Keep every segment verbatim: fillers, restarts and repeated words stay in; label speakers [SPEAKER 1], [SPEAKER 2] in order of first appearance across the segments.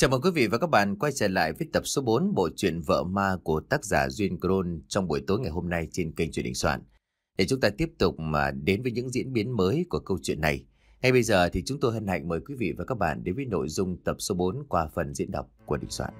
[SPEAKER 1] Chào mừng quý vị và các bạn quay trở lại với tập số bốn bộ truyện Vợ Ma của tác giả Duyên Cron trong buổi tối ngày hôm nay trên kênh Truyện Đình Soạn. Để chúng ta tiếp tục mà đến với những diễn biến mới của câu chuyện này. Ngay bây giờ thì chúng tôi hân hạnh mời quý vị và các bạn đến với nội dung tập số bốn qua phần diễn đọc của Đình Soạn.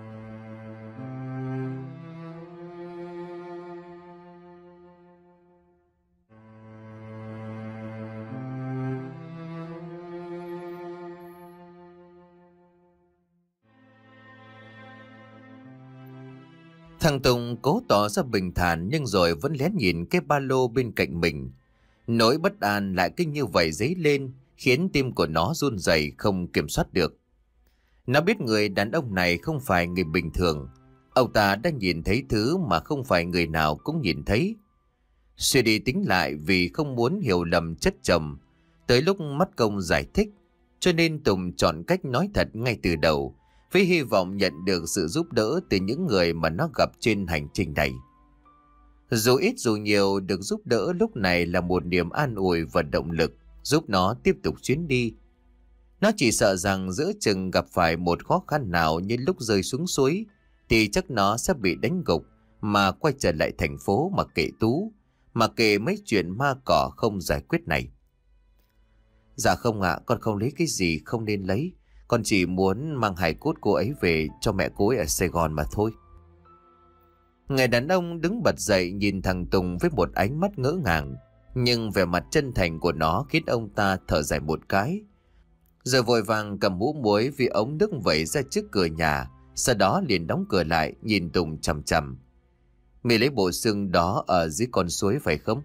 [SPEAKER 1] Thằng Tùng cố tỏ ra bình thản nhưng rồi vẫn lén nhìn cái ba lô bên cạnh mình. Nỗi bất an lại cứ như vậy dấy lên, khiến tim của nó run rẩy không kiểm soát được. Nó biết người đàn ông này không phải người bình thường. Ông ta đã nhìn thấy thứ mà không phải người nào cũng nhìn thấy. Suy đi tính lại vì không muốn hiểu lầm chất chồng, tới lúc mất công giải thích, cho nên Tùng chọn cách nói thật ngay từ đầu, với hy vọng nhận được sự giúp đỡ từ những người mà nó gặp trên hành trình này. Dù ít dù nhiều, được giúp đỡ lúc này là một niềm an ủi và động lực giúp nó tiếp tục chuyến đi. Nó chỉ sợ rằng giữa chừng gặp phải một khó khăn nào như lúc rơi xuống suối thì chắc nó sẽ bị đánh gục mà quay trở lại thành phố mà kệ Tú, mà kệ mấy chuyện ma cỏ không giải quyết này. Dạ không ạ, con không lấy cái gì không nên lấy. Con chỉ muốn mang hài cốt cô ấy về cho mẹ cô ấy ở Sài Gòn mà thôi. Người đàn ông đứng bật dậy nhìn thằng Tùng với một ánh mắt ngỡ ngàng, nhưng vẻ mặt chân thành của nó khiến ông ta thở dài một cái. Rồi vội vàng cầm mũ muối vì ống nước vẩy ra trước cửa nhà, sau đó liền đóng cửa lại nhìn Tùng chằm chằm. Mày lấy bộ xương đó ở dưới con suối phải không?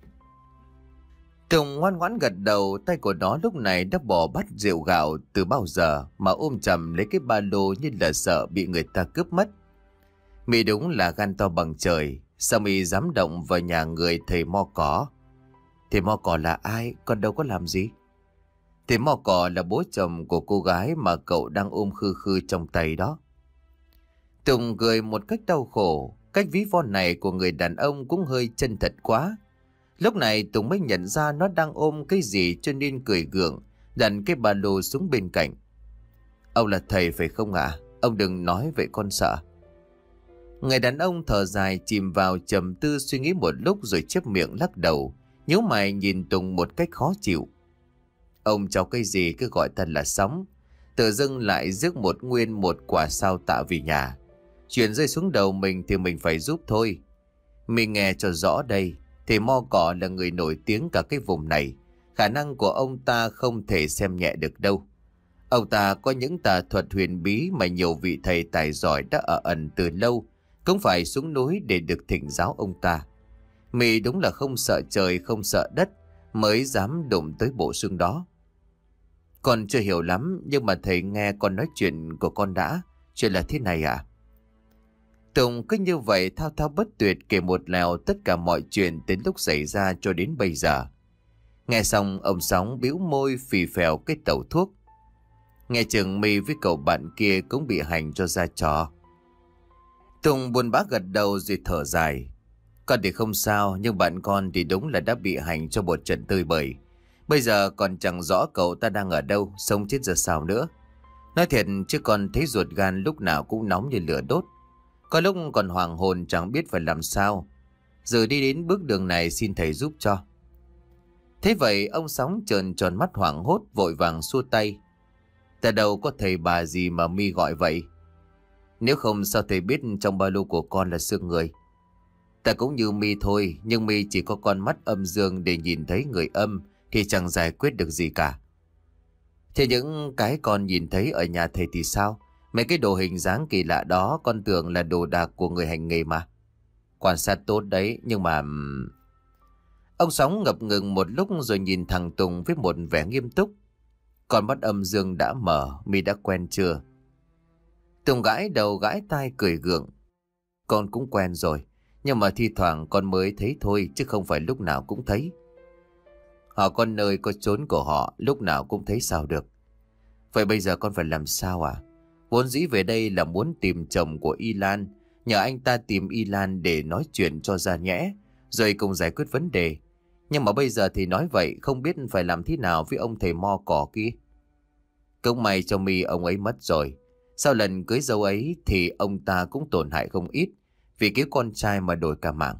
[SPEAKER 1] Tùng ngoan ngoãn gật đầu, tay của nó lúc này đã bỏ bát rượu gạo từ bao giờ mà ôm chầm lấy cái ba lô như là sợ bị người ta cướp mất. Mị đúng là gan to bằng trời, sao mị dám động vào nhà người thầy mo cỏ? Thầy mo cỏ là ai? Con đâu có làm gì. Thầy mo cỏ là bố chồng của cô gái mà cậu đang ôm khư khư trong tay đó. Tùng cười một cách đau khổ, cách ví von này của người đàn ông cũng hơi chân thật quá. Lúc này Tùng mới nhận ra nó đang ôm cái gì cho nên cười gượng, đặt cái ba lô xuống bên cạnh. Ông là thầy phải không ạ? À? Ông đừng nói vậy con sợ. Người đàn ông thở dài chìm vào trầm tư suy nghĩ một lúc rồi chép miệng lắc đầu, nhíu mày nhìn Tùng một cách khó chịu. Ông cháu cái gì cứ gọi thật là sóng, tự dưng lại rước một nguyên một quả sao tạ về nhà. Chuyện rơi xuống đầu mình thì mình phải giúp thôi. Mình nghe cho rõ đây. Thầy mo cỏ là người nổi tiếng cả cái vùng này. Khả năng của ông ta không thể xem nhẹ được đâu. Ông ta có những tà thuật huyền bí mà nhiều vị thầy tài giỏi đã ở ẩn từ lâu, cũng phải xuống núi để được thỉnh giáo ông ta. Mị đúng là không sợ trời không sợ đất mới dám đụng tới bộ xương đó. Con chưa hiểu lắm, nhưng mà thầy nghe con nói chuyện của con đã. Chuyện là thế này à? Tùng cứ như vậy thao thao bất tuyệt kể một lèo tất cả mọi chuyện từ lúc xảy ra cho đến bây giờ. Nghe xong ông Sóng bĩu môi phì phèo cái tẩu thuốc. Nghe chừng mì với cậu bạn kia cũng bị hành cho ra trò. Tùng buồn bã gật đầu rồi thở dài. Con thì không sao, nhưng bạn con thì đúng là đã bị hành cho một trận tơi bời. Bây giờ còn chẳng rõ cậu ta đang ở đâu, sống chết giờ sao nữa. Nói thiệt chứ con thấy ruột gan lúc nào cũng nóng như lửa đốt. Có lúc còn hoàng hồn chẳng biết phải làm sao. Giờ đi đến bước đường này xin thầy giúp cho. Thế vậy ông Sóng trợn tròn mắt hoảng hốt vội vàng xua tay. Ta đâu có thầy bà gì mà mi gọi vậy. Nếu không sao thầy biết trong ba lô của con là xương người. Ta cũng như mi thôi, nhưng mi chỉ có con mắt âm dương để nhìn thấy người âm thì chẳng giải quyết được gì cả. Thế những cái con nhìn thấy ở nhà thầy thì sao? Mấy cái đồ hình dáng kỳ lạ đó con tưởng là đồ đạc của người hành nghề mà. Quan sát tốt đấy, nhưng mà... Ông Sóng ngập ngừng một lúc rồi nhìn thằng Tùng với một vẻ nghiêm túc. Con mắt âm dương đã mở, mi đã quen chưa? Tùng gãi đầu gãi tai cười gượng. Con cũng quen rồi, nhưng mà thi thoảng con mới thấy thôi chứ không phải lúc nào cũng thấy. Họ có nơi có chốn của họ, lúc nào cũng thấy sao được. Vậy bây giờ con phải làm sao à? Vốn dĩ về đây là muốn tìm chồng của Y Lan, nhờ anh ta tìm Y Lan để nói chuyện cho ra nhẽ, rồi cùng giải quyết vấn đề. Nhưng mà bây giờ thì nói vậy, không biết phải làm thế nào với ông thầy mo cỏ kia. Cũng may cho mi ông ấy mất rồi. Sau lần cưới dâu ấy thì ông ta cũng tổn hại không ít vì cái con trai mà đổi cả mạng.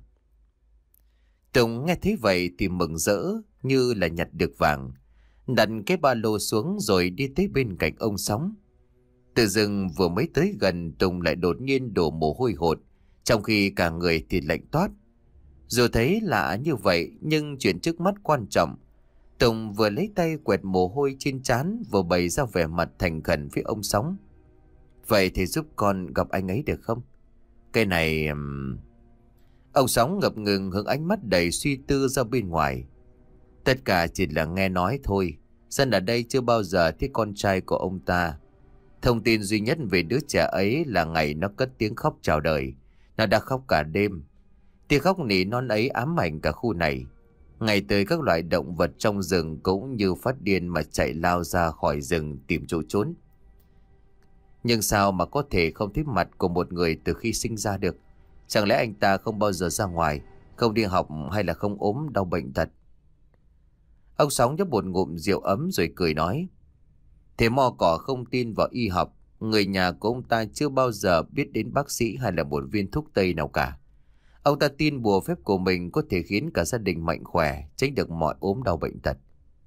[SPEAKER 1] Tùng nghe thấy vậy thì mừng rỡ như là nhặt được vàng, đặt cái ba lô xuống rồi đi tới bên cạnh ông Sóng. Tự dưng vừa mới tới gần, Tùng lại đột nhiên đổ mồ hôi hột, trong khi cả người thì lạnh toát. Dù thấy lạ như vậy nhưng chuyện trước mắt quan trọng. Tùng vừa lấy tay quẹt mồ hôi trên trán, vừa bày ra vẻ mặt thành khẩn với ông Sóng. Vậy thì giúp con gặp anh ấy được không? Cái này... Um... Ông Sóng ngập ngừng hướng ánh mắt đầy suy tư ra bên ngoài. Tất cả chỉ là nghe nói thôi. Dân ở đây chưa bao giờ thấy con trai của ông ta. Thông tin duy nhất về đứa trẻ ấy là ngày nó cất tiếng khóc chào đời. Nó đã khóc cả đêm. Tiếng khóc nỉ non ấy ám ảnh cả khu này. Ngày tới các loại động vật trong rừng cũng như phát điên mà chạy lao ra khỏi rừng tìm chỗ trốn. Nhưng sao mà có thể không thấy mặt của một người từ khi sinh ra được? Chẳng lẽ anh ta không bao giờ ra ngoài, không đi học hay là không ốm đau bệnh tật? Ông Sóng nhấp một ngụm rượu ấm rồi cười nói. Thế mò cỏ không tin vào y học. Người nhà của ông ta chưa bao giờ biết đến bác sĩ hay là một viên thuốc tây nào cả. Ông ta tin bùa phép của mình có thể khiến cả gia đình mạnh khỏe, tránh được mọi ốm đau bệnh tật.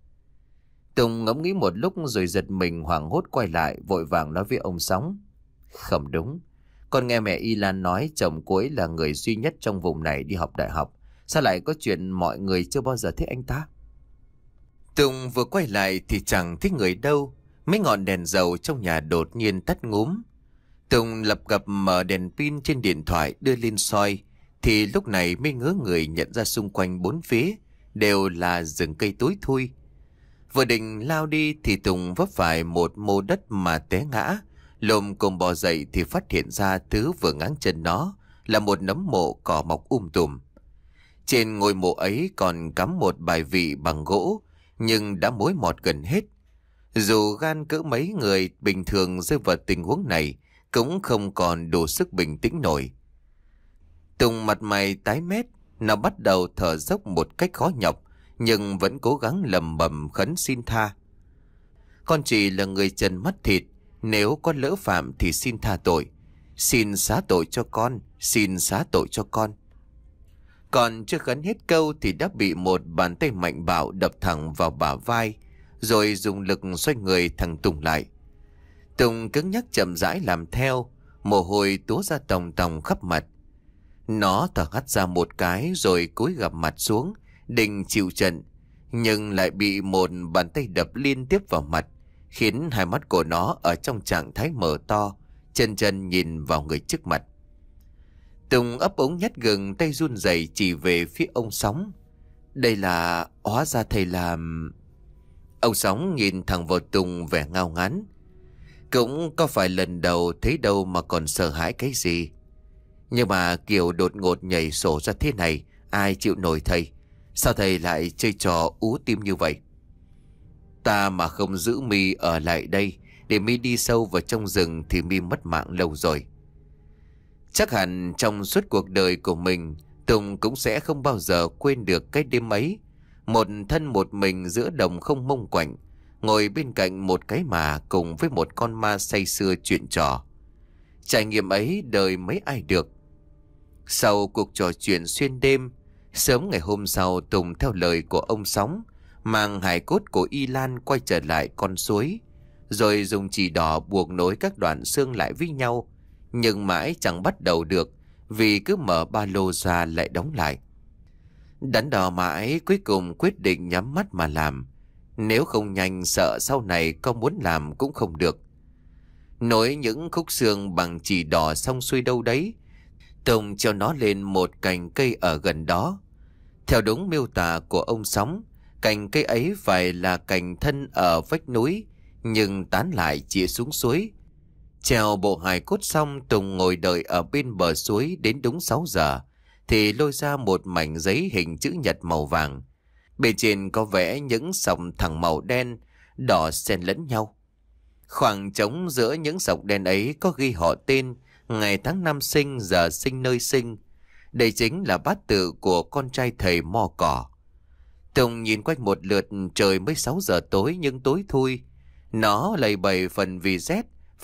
[SPEAKER 1] Tùng ngẫm nghĩ một lúc rồi giật mình hoảng hốt quay lại, vội vàng nói với ông Sóng. Không đúng. Con nghe mẹ Y Lan nói chồng cô ấy là người duy nhất trong vùng này đi học đại học. Sao lại có chuyện mọi người chưa bao giờ thấy anh ta? Tùng vừa quay lại thì chẳng thấy người đâu. Mấy ngọn đèn dầu trong nhà đột nhiên tắt ngúm. Tùng lập cập mở đèn pin trên điện thoại đưa lên soi. Thì lúc này mới ngớ người nhận ra xung quanh bốn phía đều là rừng cây tối thui. Vừa định lao đi thì Tùng vấp phải một mô đất mà té ngã. Lồm cồm bò dậy thì phát hiện ra thứ vừa ngáng chân nó là một nấm mộ cỏ mọc um tùm. Trên ngôi mộ ấy còn cắm một bài vị bằng gỗ, nhưng đã mối mọt gần hết. Dù gan cỡ mấy người bình thường rơi vào tình huống này cũng không còn đủ sức bình tĩnh nổi. Tùng mặt mày tái mét, nó bắt đầu thở dốc một cách khó nhọc, nhưng vẫn cố gắng lầm bầm khấn xin tha. Con chỉ là người trần mắt thịt, nếu con lỡ phạm thì xin tha tội. Xin xá tội cho con, xin xá tội cho con. Còn chưa khấn hết câu thì đã bị một bàn tay mạnh bạo đập thẳng vào bả vai, rồi dùng lực xoay người thằng Tùng lại. Tùng cứng nhắc chậm rãi làm theo, mồ hôi túa ra tòng tòng khắp mặt. Nó thở hắt ra một cái rồi cúi gằm mặt xuống, định chịu trận, nhưng lại bị một bàn tay đập liên tiếp vào mặt, khiến hai mắt của nó ở trong trạng thái mở to, chân chân nhìn vào người trước mặt. Tùng ấp ống nhát gừng, tay run rẩy chỉ về phía ông Sóng. Đây là... hóa ra thầy làm... Ông Sóng nhìn thẳng vào Tùng vẻ ngao ngán. Cũng có phải lần đầu thấy đâu mà còn sợ hãi cái gì. Nhưng mà kiểu đột ngột nhảy sổ ra thế này, ai chịu nổi thầy? Sao thầy lại chơi trò ú tim như vậy? Ta mà không giữ mi ở lại đây để mi đi sâu vào trong rừng thì mi mất mạng lâu rồi. Chắc hẳn trong suốt cuộc đời của mình, Tùng cũng sẽ không bao giờ quên được cái đêm ấy. Một thân một mình giữa đồng không mông quạnh, ngồi bên cạnh một cái mà cùng với một con ma say sưa chuyện trò. Trải nghiệm ấy đời mấy ai được. Sau cuộc trò chuyện xuyên đêm, sớm ngày hôm sau Tùng theo lời của ông Sóng mang hài cốt của Y Lan quay trở lại con suối, rồi dùng chì đỏ buộc nối các đoạn xương lại với nhau. Nhưng mãi chẳng bắt đầu được, vì cứ mở ba lô ra lại đóng lại. Đắn đo mãi cuối cùng quyết định nhắm mắt mà làm. Nếu không nhanh sợ sau này có muốn làm cũng không được. Nối những khúc xương bằng chì đỏ xong xuôi đâu đấy, Tùng treo nó lên một cành cây ở gần đó. Theo đúng miêu tả của ông Sóng, cành cây ấy phải là cành thân ở vách núi, nhưng tán lại chĩa xuống suối. Treo bộ hài cốt xong, Tùng ngồi đợi ở bên bờ suối đến đúng sáu giờ, thì lôi ra một mảnh giấy hình chữ nhật màu vàng. Bên trên có vẽ những sọc thẳng màu đen, đỏ xen lẫn nhau. Khoảng trống giữa những sọc đen ấy có ghi họ tên, ngày tháng năm sinh, giờ sinh, nơi sinh. Đây chính là bát tự của con trai thầy Mo Cỏ. Tùng nhìn quanh một lượt, trời mới sáu giờ tối nhưng tối thui. Nó lầy bầy phần vì rét,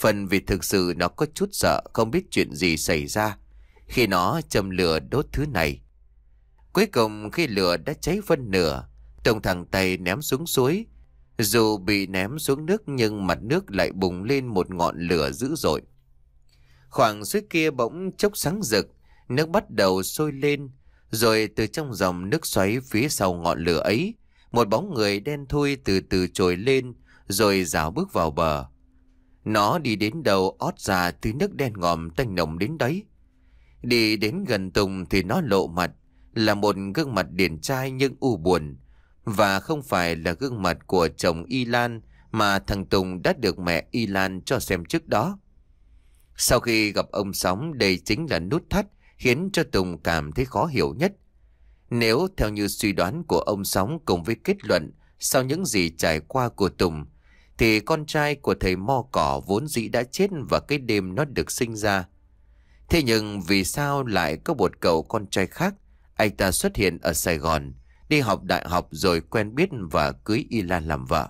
[SPEAKER 1] Phần vì thực sự nó có chút sợ không biết chuyện gì xảy ra khi nó châm lửa đốt thứ này. Cuối cùng khi lửa đã cháy phân nửa, Tùng thẳng tay ném xuống suối. Dù bị ném xuống nước nhưng mặt nước lại bùng lên một ngọn lửa dữ dội. Khoảng suối kia bỗng chốc sáng rực, nước bắt đầu sôi lên, rồi từ trong dòng nước xoáy phía sau ngọn lửa ấy, một bóng người đen thui từ từ trồi lên, rồi rảo bước vào bờ. Nó đi đến đầu ót ra từ nước đen ngòm tanh nồng đến đấy. Đi đến gần Tùng thì nó lộ mặt, là một gương mặt điển trai nhưng u buồn, và không phải là gương mặt của chồng Y Lan mà thằng Tùng đã được mẹ Y Lan cho xem trước đó. Sau khi gặp ông Sóng, đây chính là nút thắt khiến cho Tùng cảm thấy khó hiểu nhất. Nếu theo như suy đoán của ông Sóng cùng với kết luận sau những gì trải qua của Tùng, thì con trai của thầy Mo Cỏ vốn dĩ đã chết vào cái đêm nó được sinh ra. Thế nhưng vì sao lại có một cậu con trai khác, anh ta xuất hiện ở Sài Gòn, đi học đại học rồi quen biết và cưới Y Lan làm vợ?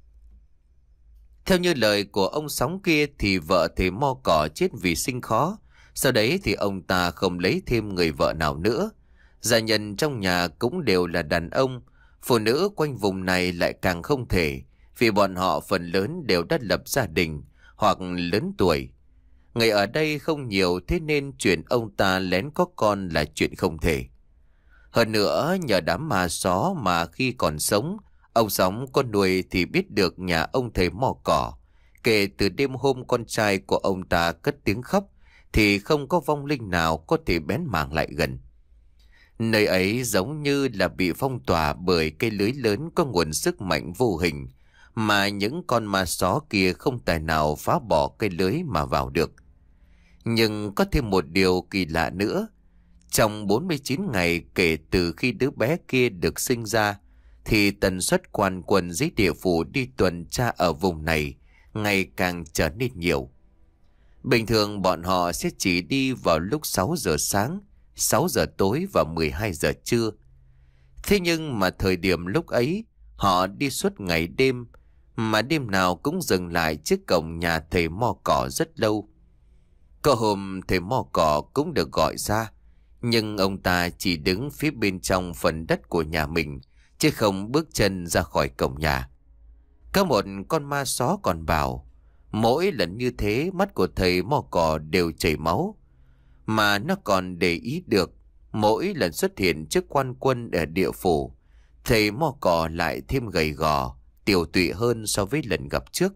[SPEAKER 1] Theo như lời của ông Sóng kia thì vợ thầy Mo Cỏ chết vì sinh khó. Sau đấy thì ông ta không lấy thêm người vợ nào nữa. Gia nhân trong nhà cũng đều là đàn ông. Phụ nữ quanh vùng này lại càng không thể, vì bọn họ phần lớn đều đã lập gia đình hoặc lớn tuổi. Người ở đây không nhiều, thế nên chuyện ông ta lén có con là chuyện không thể. Hơn nữa nhờ đám ma xó mà khi còn sống, ông Sóng con nuôi thì biết được nhà ông thầy Mò Cỏ. Kể từ đêm hôm con trai của ông ta cất tiếng khóc thì không có vong linh nào có thể bén mảng lại gần. Nơi ấy giống như là bị phong tỏa bởi cây lưới lớn có nguồn sức mạnh vô hình, mà những con ma só kia không tài nào phá bỏ cây lưới mà vào được. Nhưng có thêm một điều kỳ lạ nữa. Trong bốn mươi chín ngày kể từ khi đứa bé kia được sinh ra, thì tần suất quan quân dưới địa phủ đi tuần tra ở vùng này ngày càng trở nên nhiều. Bình thường bọn họ sẽ chỉ đi vào lúc sáu giờ sáng, sáu giờ tối và mười hai giờ trưa. Thế nhưng mà thời điểm lúc ấy, họ đi suốt ngày đêm, mà đêm nào cũng dừng lại trước cổng nhà thầy Mo Cỏ rất lâu. Có hôm thầy Mo Cỏ cũng được gọi ra, nhưng ông ta chỉ đứng phía bên trong phần đất của nhà mình, chứ không bước chân ra khỏi cổng nhà. Có một con ma só còn bảo, mỗi lần như thế mắt của thầy Mo Cỏ đều chảy máu. Mà nó còn để ý được, mỗi lần xuất hiện trước quan quân ở địa phủ, thầy Mo Cỏ lại thêm gầy gò, tiều tụy hơn so với lần gặp trước.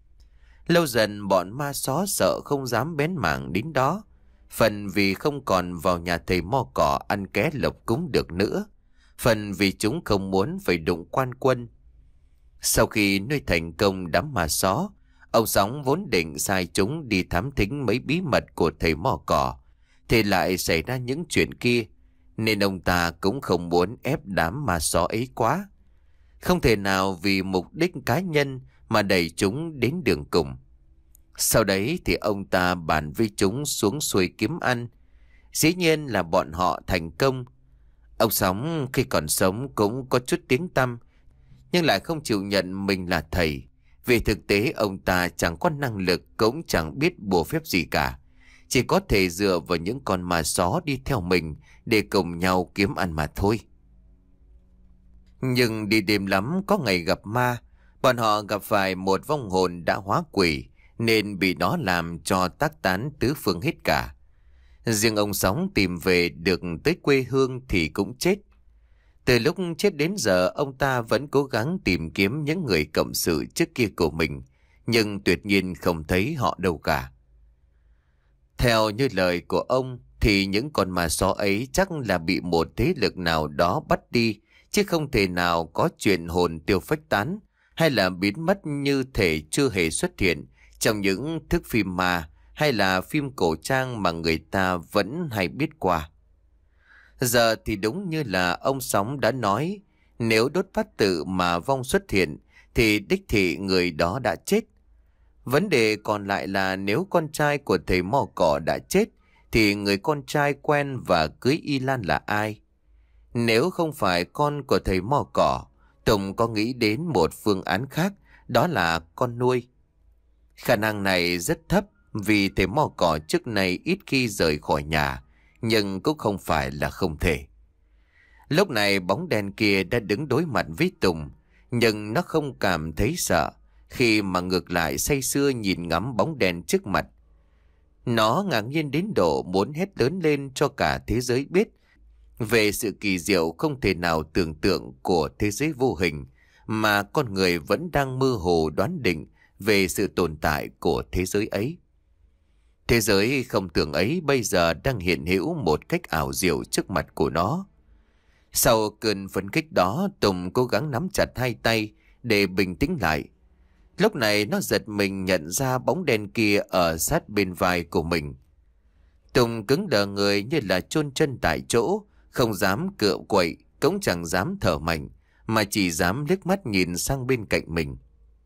[SPEAKER 1] Lâu dần bọn ma só sợ không dám bén mảng đến đó, phần vì không còn vào nhà thầy Mo Cỏ ăn ké lộc cúng được nữa, phần vì chúng không muốn phải đụng quan quân. Sau khi nuôi thành công đám ma só, ông Sóng vốn định sai chúng đi thám thính mấy bí mật của thầy Mo Cỏ, thì lại xảy ra những chuyện kia, nên ông ta cũng không muốn ép đám ma só ấy quá. Không thể nào vì mục đích cá nhân mà đẩy chúng đến đường cùng. Sau đấy thì ông ta bàn với chúng xuống xuôi kiếm ăn. Dĩ nhiên là bọn họ thành công. Ông Sóng khi còn sống cũng có chút tiếng tăm, nhưng lại không chịu nhận mình là thầy. Vì thực tế ông ta chẳng có năng lực, cũng chẳng biết bùa phép gì cả. Chỉ có thể dựa vào những con ma só đi theo mình để cùng nhau kiếm ăn mà thôi. Nhưng đi đêm lắm có ngày gặp ma. Bọn họ gặp phải một vong hồn đã hóa quỷ, nên bị nó làm cho tác tán tứ phương hết cả. Riêng ông Sóng tìm về được tới quê hương thì cũng chết. Từ lúc chết đến giờ ông ta vẫn cố gắng tìm kiếm những người cộng sự trước kia của mình, nhưng tuyệt nhiên không thấy họ đâu cả. Theo như lời của ông thì những con ma só ấy chắc là bị một thế lực nào đó bắt đi, chứ không thể nào có chuyện hồn tiêu phách tán hay là biến mất như thể chưa hề xuất hiện trong những thước phim ma hay là phim cổ trang mà người ta vẫn hay biết qua. Giờ thì đúng như là ông Sóng đã nói, nếu đốt phát tự mà vong xuất hiện thì đích thị người đó đã chết. Vấn đề còn lại là nếu con trai của thầy Mo Cỏ đã chết thì người con trai quen và cưới Y Lan là ai? Nếu không phải con của thầy Mo Cỏ, Tùng có nghĩ đến một phương án khác, đó là con nuôi. Khả năng này rất thấp vì thầy mò cỏ trước nay ít khi rời khỏi nhà, nhưng cũng không phải là không thể. Lúc này bóng đen kia đã đứng đối mặt với Tùng, nhưng nó không cảm thấy sợ khi mà ngược lại say sưa nhìn ngắm bóng đen trước mặt. Nó ngạc nhiên đến độ muốn hét lớn lên cho cả thế giới biết về sự kỳ diệu không thể nào tưởng tượng của thế giới vô hình mà con người vẫn đang mơ hồ đoán định về sự tồn tại của thế giới ấy. Thế giới không tưởng ấy bây giờ đang hiện hữu một cách ảo diệu trước mặt của nó. Sau cơn phấn khích đó, Tùng cố gắng nắm chặt hai tay để bình tĩnh lại. Lúc này nó giật mình nhận ra bóng đen kia ở sát bên vai của mình. Tùng cứng đờ người như là chôn chân tại chỗ, không dám cựa quậy, cũng chẳng dám thở mạnh, mà chỉ dám liếc mắt nhìn sang bên cạnh mình.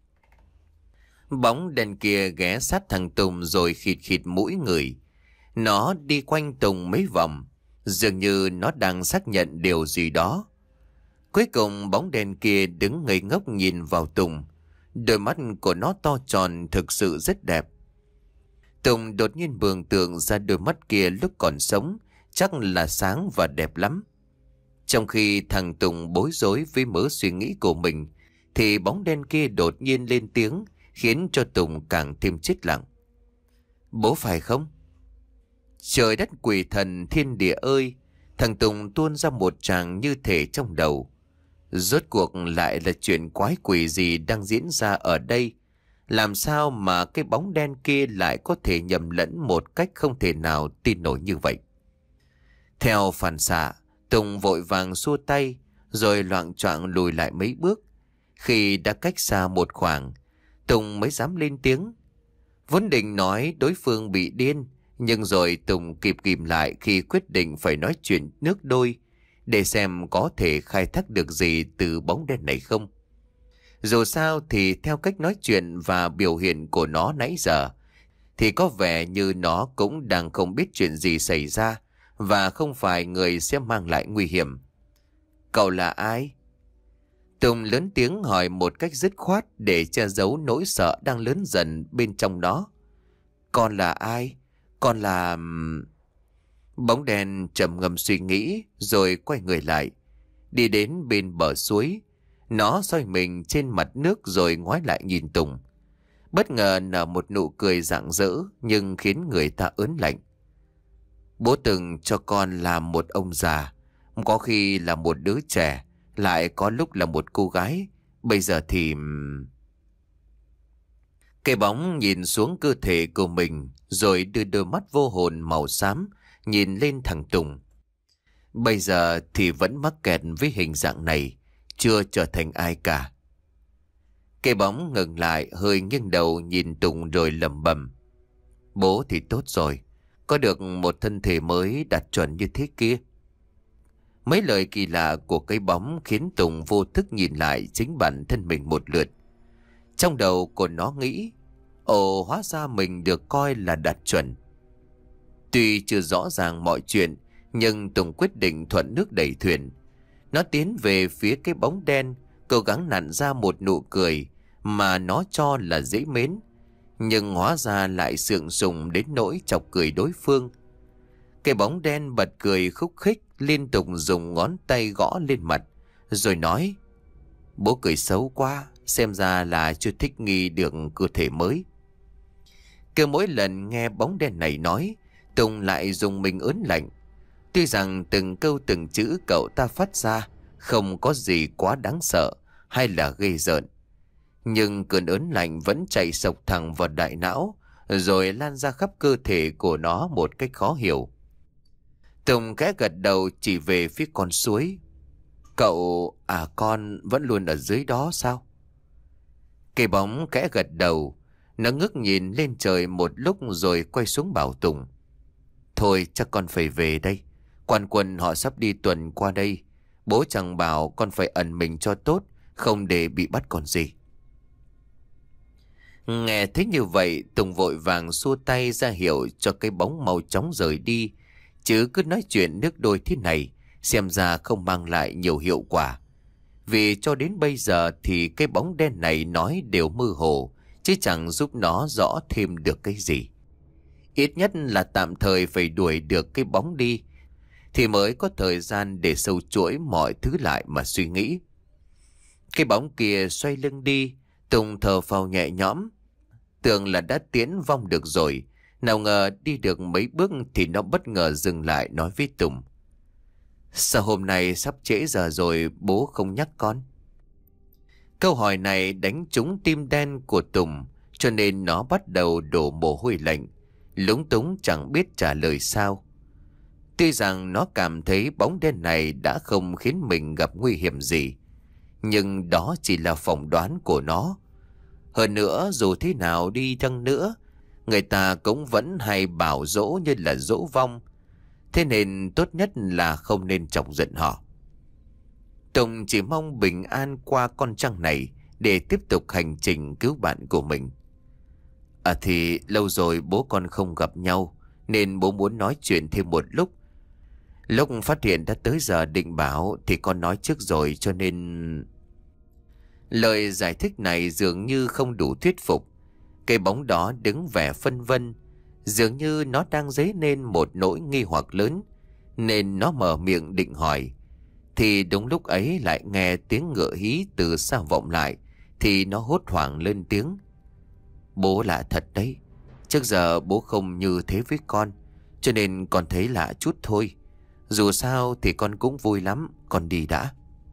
[SPEAKER 1] Bóng đen kia ghé sát thằng Tùng rồi khịt khịt mũi người. Nó đi quanh Tùng mấy vòng, dường như nó đang xác nhận điều gì đó. Cuối cùng bóng đen kia đứng ngây ngốc nhìn vào Tùng. Đôi mắt của nó to tròn thực sự rất đẹp. Tùng đột nhiên mường tượng ra đôi mắt kia lúc còn sống chắc là sáng và đẹp lắm. Trong khi thằng Tùng bối rối với mớ suy nghĩ của mình, thì bóng đen kia đột nhiên lên tiếng khiến cho Tùng càng thêm chết lặng. Bố phải không? Trời đất quỷ thần thiên địa ơi! Thằng Tùng tuôn ra một tràng như thể trong đầu. Rốt cuộc lại là chuyện quái quỷ gì đang diễn ra ở đây? Làm sao mà cái bóng đen kia lại có thể nhầm lẫn một cách không thể nào tin nổi như vậy? Theo phản xạ, Tùng vội vàng xua tay, rồi loạng choạng lùi lại mấy bước. Khi đã cách xa một khoảng, Tùng mới dám lên tiếng. Vốn định nói đối phương bị điên, nhưng rồi Tùng kịp kìm lại khi quyết định phải nói chuyện nước đôi, để xem có thể khai thác được gì từ bóng đen này không. Dù sao thì theo cách nói chuyện và biểu hiện của nó nãy giờ, thì có vẻ như nó cũng đang không biết chuyện gì xảy ra, và không phải người sẽ mang lại nguy hiểm. Cậu là ai? Tùng lớn tiếng hỏi một cách dứt khoát để che giấu nỗi sợ đang lớn dần bên trong nó. Con là ai? Con là... Bóng đèn trầm ngâm suy nghĩ rồi quay người lại, đi đến bên bờ suối. Nó xoay mình trên mặt nước rồi ngoái lại nhìn Tùng. Bất ngờ nở một nụ cười rạng rỡ nhưng khiến người ta ớn lạnh. Bố từng cho con làm một ông già, có khi là một đứa trẻ, lại có lúc là một cô gái. Bây giờ thì... Cái bóng nhìn xuống cơ thể của mình rồi đưa đôi mắt vô hồn màu xám nhìn lên thằng Tùng. Bây giờ thì vẫn mắc kẹt với hình dạng này, chưa trở thành ai cả. Cái bóng ngừng lại, hơi nghiêng đầu nhìn Tùng rồi lẩm bẩm. Bố thì tốt rồi, có được một thân thể mới đạt chuẩn như thế kia. Mấy lời kỳ lạ của cái bóng khiến Tùng vô thức nhìn lại chính bản thân mình một lượt. Trong đầu của nó nghĩ, ồ, hóa ra mình được coi là đạt chuẩn. Tuy chưa rõ ràng mọi chuyện, nhưng Tùng quyết định thuận nước đẩy thuyền. Nó tiến về phía cái bóng đen, cố gắng nặn ra một nụ cười mà nó cho là dễ mến, nhưng hóa ra lại sượng sùng đến nỗi chọc cười đối phương. Cái bóng đen bật cười khúc khích, liên tục dùng ngón tay gõ lên mặt, rồi nói, bố cười xấu quá, xem ra là chưa thích nghi được cơ thể mới. Cứ mỗi lần nghe bóng đen này nói, Tùng lại dùng mình ớn lạnh. Tuy rằng từng câu từng chữ cậu ta phát ra không có gì quá đáng sợ hay là ghê rợn, nhưng cơn ớn lạnh vẫn chạy sộc thẳng vào đại não, rồi lan ra khắp cơ thể của nó một cách khó hiểu. Tùng khẽ gật đầu chỉ về phía con suối. Cậu, à con vẫn luôn ở dưới đó sao? Cái bóng khẽ gật đầu. Nó ngước nhìn lên trời một lúc rồi quay xuống bảo Tùng. Thôi chắc con phải về đây. Quan quân họ sắp đi tuần qua đây. Bố chẳng bảo con phải ẩn mình cho tốt, không để bị bắt còn gì. Nghe thấy như vậy, Tùng vội vàng xua tay ra hiệu cho cái bóng mau chóng rời đi. Chứ cứ nói chuyện nước đôi thế này, xem ra không mang lại nhiều hiệu quả. Vì cho đến bây giờ thì cái bóng đen này nói đều mơ hồ, chứ chẳng giúp nó rõ thêm được cái gì. Ít nhất là tạm thời phải đuổi được cái bóng đi, thì mới có thời gian để sâu chuỗi mọi thứ lại mà suy nghĩ. Cái bóng kia xoay lưng đi, Tùng thở phào nhẹ nhõm. Tưởng là đã tiến vong được rồi, nào ngờ đi được mấy bước thì nó bất ngờ dừng lại nói với Tùng: "Sao hôm nay sắp trễ giờ rồi bố không nhắc con?" Câu hỏi này đánh trúng tim đen của Tùng, cho nên nó bắt đầu đổ mồ hôi lạnh, lúng túng chẳng biết trả lời sao. Tuy rằng nó cảm thấy bóng đen này đã không khiến mình gặp nguy hiểm gì, nhưng đó chỉ là phỏng đoán của nó. Hơn nữa, dù thế nào đi chăng nữa, người ta cũng vẫn hay bảo dỗ như là dỗ vong. Thế nên tốt nhất là không nên chọc giận họ. Tùng chỉ mong bình an qua con trăng này để tiếp tục hành trình cứu bạn của mình. À thì lâu rồi bố con không gặp nhau, nên bố muốn nói chuyện thêm một lúc. Lúc phát hiện đã tới giờ định bảo thì con nói trước rồi, cho nên... Lời giải thích này dường như không đủ thuyết phục. Cái bóng đó đứng vẻ phân vân, dường như nó đang dấy lên một nỗi nghi hoặc lớn, nên nó mở miệng định hỏi. Thì đúng lúc ấy lại nghe tiếng ngựa hí từ xa vọng lại, thì nó hốt hoảng lên tiếng: "Bố lạ thật đấy. Trước giờ bố không như thế với con, cho nên con thấy lạ chút thôi. Dù sao thì con cũng vui lắm, con đi đã."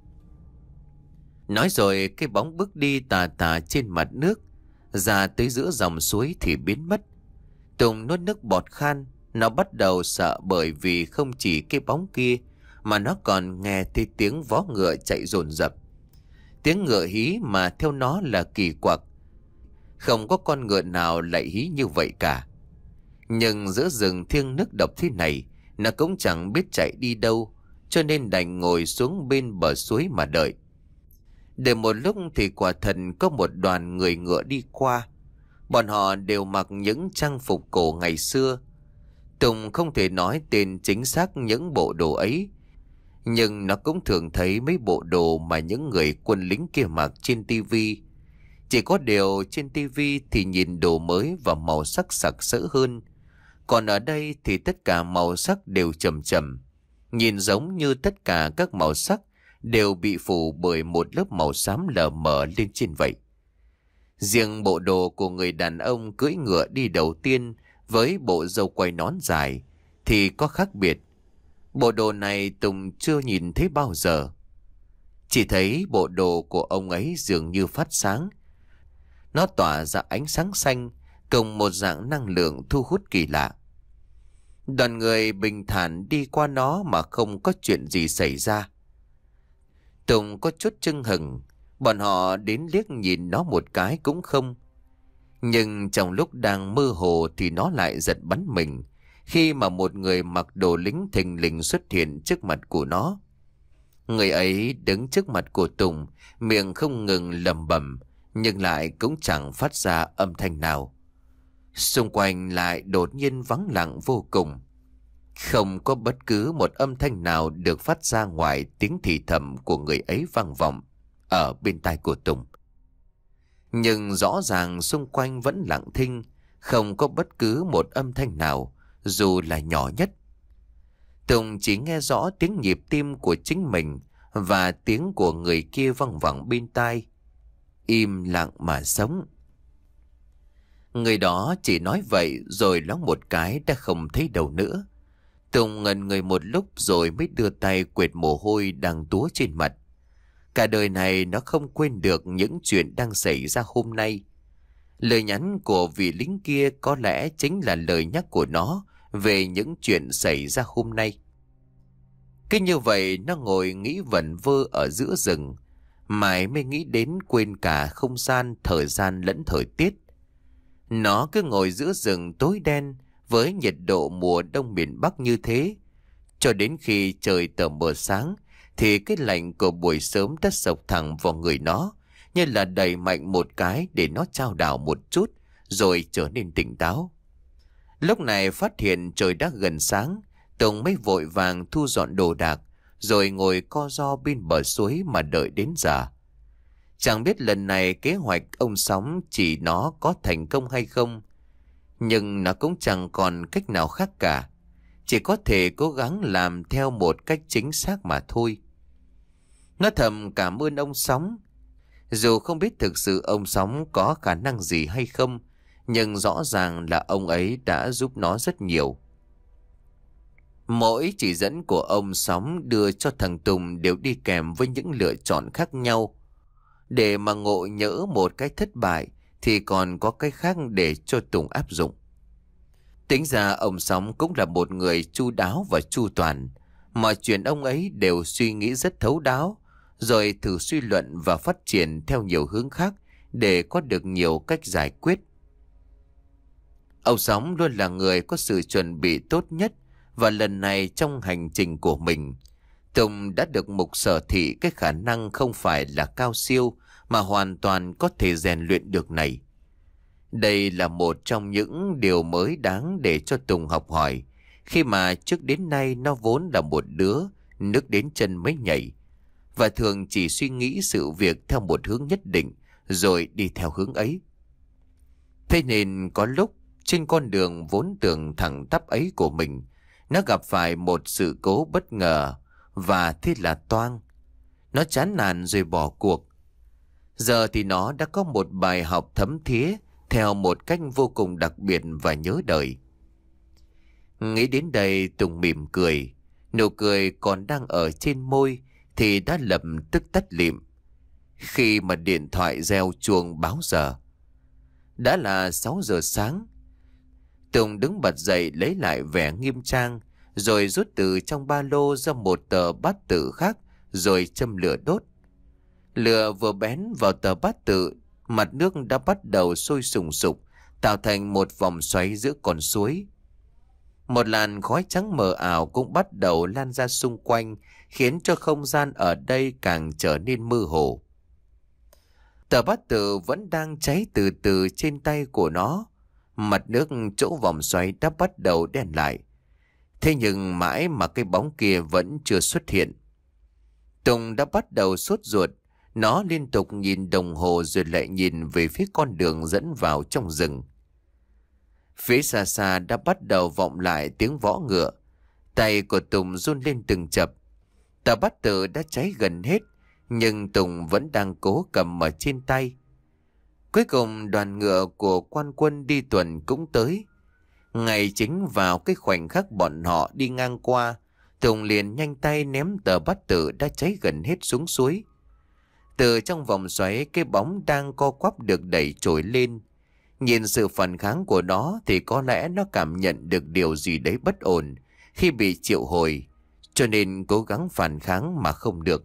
[SPEAKER 1] Nói rồi cái bóng bước đi tà tà trên mặt nước, ra tới giữa dòng suối thì biến mất. Tùng nuốt nước bọt khan. Nó bắt đầu sợ, bởi vì không chỉ cái bóng kia mà nó còn nghe thấy tiếng vó ngựa chạy dồn dập. Tiếng ngựa hí mà theo nó là kỳ quặc, không có con ngựa nào lại hí như vậy cả. Nhưng giữa rừng thiêng nước độc thế này, nó cũng chẳng biết chạy đi đâu, cho nên đành ngồi xuống bên bờ suối mà đợi. Đợi một lúc thì quả thật có một đoàn người ngựa đi qua. Bọn họ đều mặc những trang phục cổ ngày xưa. Tùng không thể nói tên chính xác những bộ đồ ấy, nhưng nó cũng thường thấy mấy bộ đồ mà những người quân lính kia mặc trên tivi. Chỉ có điều trên tivi thì nhìn đồ mới và màu sắc sặc sỡ hơn, còn ở đây thì tất cả màu sắc đều trầm trầm, nhìn giống như tất cả các màu sắc đều bị phủ bởi một lớp màu xám lờ mờ lên trên vậy. Riêng bộ đồ của người đàn ông cưỡi ngựa đi đầu tiên với bộ râu quai nón dài thì có khác biệt. Bộ đồ này Tùng chưa nhìn thấy bao giờ. Chỉ thấy bộ đồ của ông ấy dường như phát sáng. Nó tỏa ra ánh sáng xanh cùng một dạng năng lượng thu hút kỳ lạ. Đoàn người bình thản đi qua nó mà không có chuyện gì xảy ra. Tùng có chút chưng hừng. Bọn họ đến liếc nhìn nó một cái cũng không. Nhưng trong lúc đang mơ hồ thì nó lại giật bắn mình, khi mà một người mặc đồ lính thình lình xuất hiện trước mặt của nó. Người ấy đứng trước mặt của Tùng, miệng không ngừng lẩm bẩm, nhưng lại cũng chẳng phát ra âm thanh nào. Xung quanh lại đột nhiên vắng lặng vô cùng. Không có bất cứ một âm thanh nào được phát ra ngoài tiếng thì thầm của người ấy vang vọng ở bên tai của Tùng. Nhưng rõ ràng xung quanh vẫn lặng thinh, không có bất cứ một âm thanh nào, dù là nhỏ nhất. Tùng chỉ nghe rõ tiếng nhịp tim của chính mình và tiếng của người kia văng vẳng bên tai. Im lặng mà sống. Người đó chỉ nói vậy rồi loáng một cái đã không thấy đâu nữa. Tùng ngẩn người một lúc rồi mới đưa tay quệt mồ hôi đang túa trên mặt. Cả đời này nó không quên được những chuyện đang xảy ra hôm nay. Lời nhắn của vị lính kia có lẽ chính là lời nhắc của nó về những chuyện xảy ra hôm nay. Cứ như vậy nó ngồi nghĩ vẩn vơ ở giữa rừng, mãi mới nghĩ đến quên cả không gian, thời gian lẫn thời tiết. Nó cứ ngồi giữa rừng tối đen với nhiệt độ mùa đông miền Bắc như thế, cho đến khi trời tờ mờ sáng thì cái lạnh của buổi sớm đã sộc thẳng vào người nó, như là đẩy mạnh một cái để nó chao đảo một chút, rồi trở nên tỉnh táo. Lúc này phát hiện trời đã gần sáng, Tùng mới vội vàng thu dọn đồ đạc, rồi ngồi co ro bên bờ suối mà đợi đến giờ. Chẳng biết lần này kế hoạch ông Sóng chỉ nó có thành công hay không, nhưng nó cũng chẳng còn cách nào khác cả. Chỉ có thể cố gắng làm theo một cách chính xác mà thôi. Nó thầm cảm ơn ông Sóng. Dù không biết thực sự ông Sóng có khả năng gì hay không, nhưng rõ ràng là ông ấy đã giúp nó rất nhiều. Mỗi chỉ dẫn của ông Sóng đưa cho thằng Tùng đều đi kèm với những lựa chọn khác nhau. Để mà ngộ nhỡ một cái thất bại thì còn có cái khác để cho Tùng áp dụng. Tính ra ông Sóng cũng là một người chu đáo và chu toàn. Mọi chuyện ông ấy đều suy nghĩ rất thấu đáo, rồi thử suy luận và phát triển theo nhiều hướng khác để có được nhiều cách giải quyết. Ông Sóng luôn là người có sự chuẩn bị tốt nhất, và lần này trong hành trình của mình, Tùng đã được mục sở thị cái khả năng không phải là cao siêu mà hoàn toàn có thể rèn luyện được này. Đây là một trong những điều mới đáng để cho Tùng học hỏi, khi mà trước đến nay nó vốn là một đứa nước đến chân mới nhảy, và thường chỉ suy nghĩ sự việc theo một hướng nhất định rồi đi theo hướng ấy. Thế nên có lúc trên con đường vốn tưởng thẳng tắp ấy của mình, nó gặp phải một sự cố bất ngờ, và thế là toang. Nó chán nản rồi bỏ cuộc. Giờ thì nó đã có một bài học thấm thía theo một cách vô cùng đặc biệt và nhớ đời. Nghĩ đến đây, Tùng mỉm cười. Nụ cười còn đang ở trên môi thì đã lập tức tắt lịm khi mà điện thoại reo chuông báo giờ. Đã là sáu giờ sáng. Tùng đứng bật dậy lấy lại vẻ nghiêm trang, rồi rút từ trong ba lô ra một tờ bát tự khác, rồi châm lửa đốt. Lửa vừa bén vào tờ bát tự, mặt nước đã bắt đầu sôi sùng sục, tạo thành một vòng xoáy giữa con suối. Một làn khói trắng mờ ảo cũng bắt đầu lan ra xung quanh, khiến cho không gian ở đây càng trở nên mơ hồ. Tờ bát tự vẫn đang cháy từ từ trên tay của nó. Mặt nước chỗ vòng xoáy đã bắt đầu đen lại. Thế nhưng mãi mà cái bóng kia vẫn chưa xuất hiện. Tùng đã bắt đầu sốt ruột. Nó liên tục nhìn đồng hồ rồi lại nhìn về phía con đường dẫn vào trong rừng. Phía xa xa đã bắt đầu vọng lại tiếng vó ngựa. Tay của Tùng run lên từng chập. Tờ bát tự đã cháy gần hết, nhưng Tùng vẫn đang cố cầm ở trên tay. Cuối cùng đoàn ngựa của quan quân đi tuần cũng tới. Ngay chính vào cái khoảnh khắc bọn họ đi ngang qua, Tùng liền nhanh tay ném tờ bát tự đã cháy gần hết xuống suối. Từ trong vòng xoáy, cái bóng đang co quắp được đẩy trồi lên. Nhìn sự phản kháng của nó thì có lẽ nó cảm nhận được điều gì đấy bất ổn khi bị triệu hồi, cho nên cố gắng phản kháng mà không được.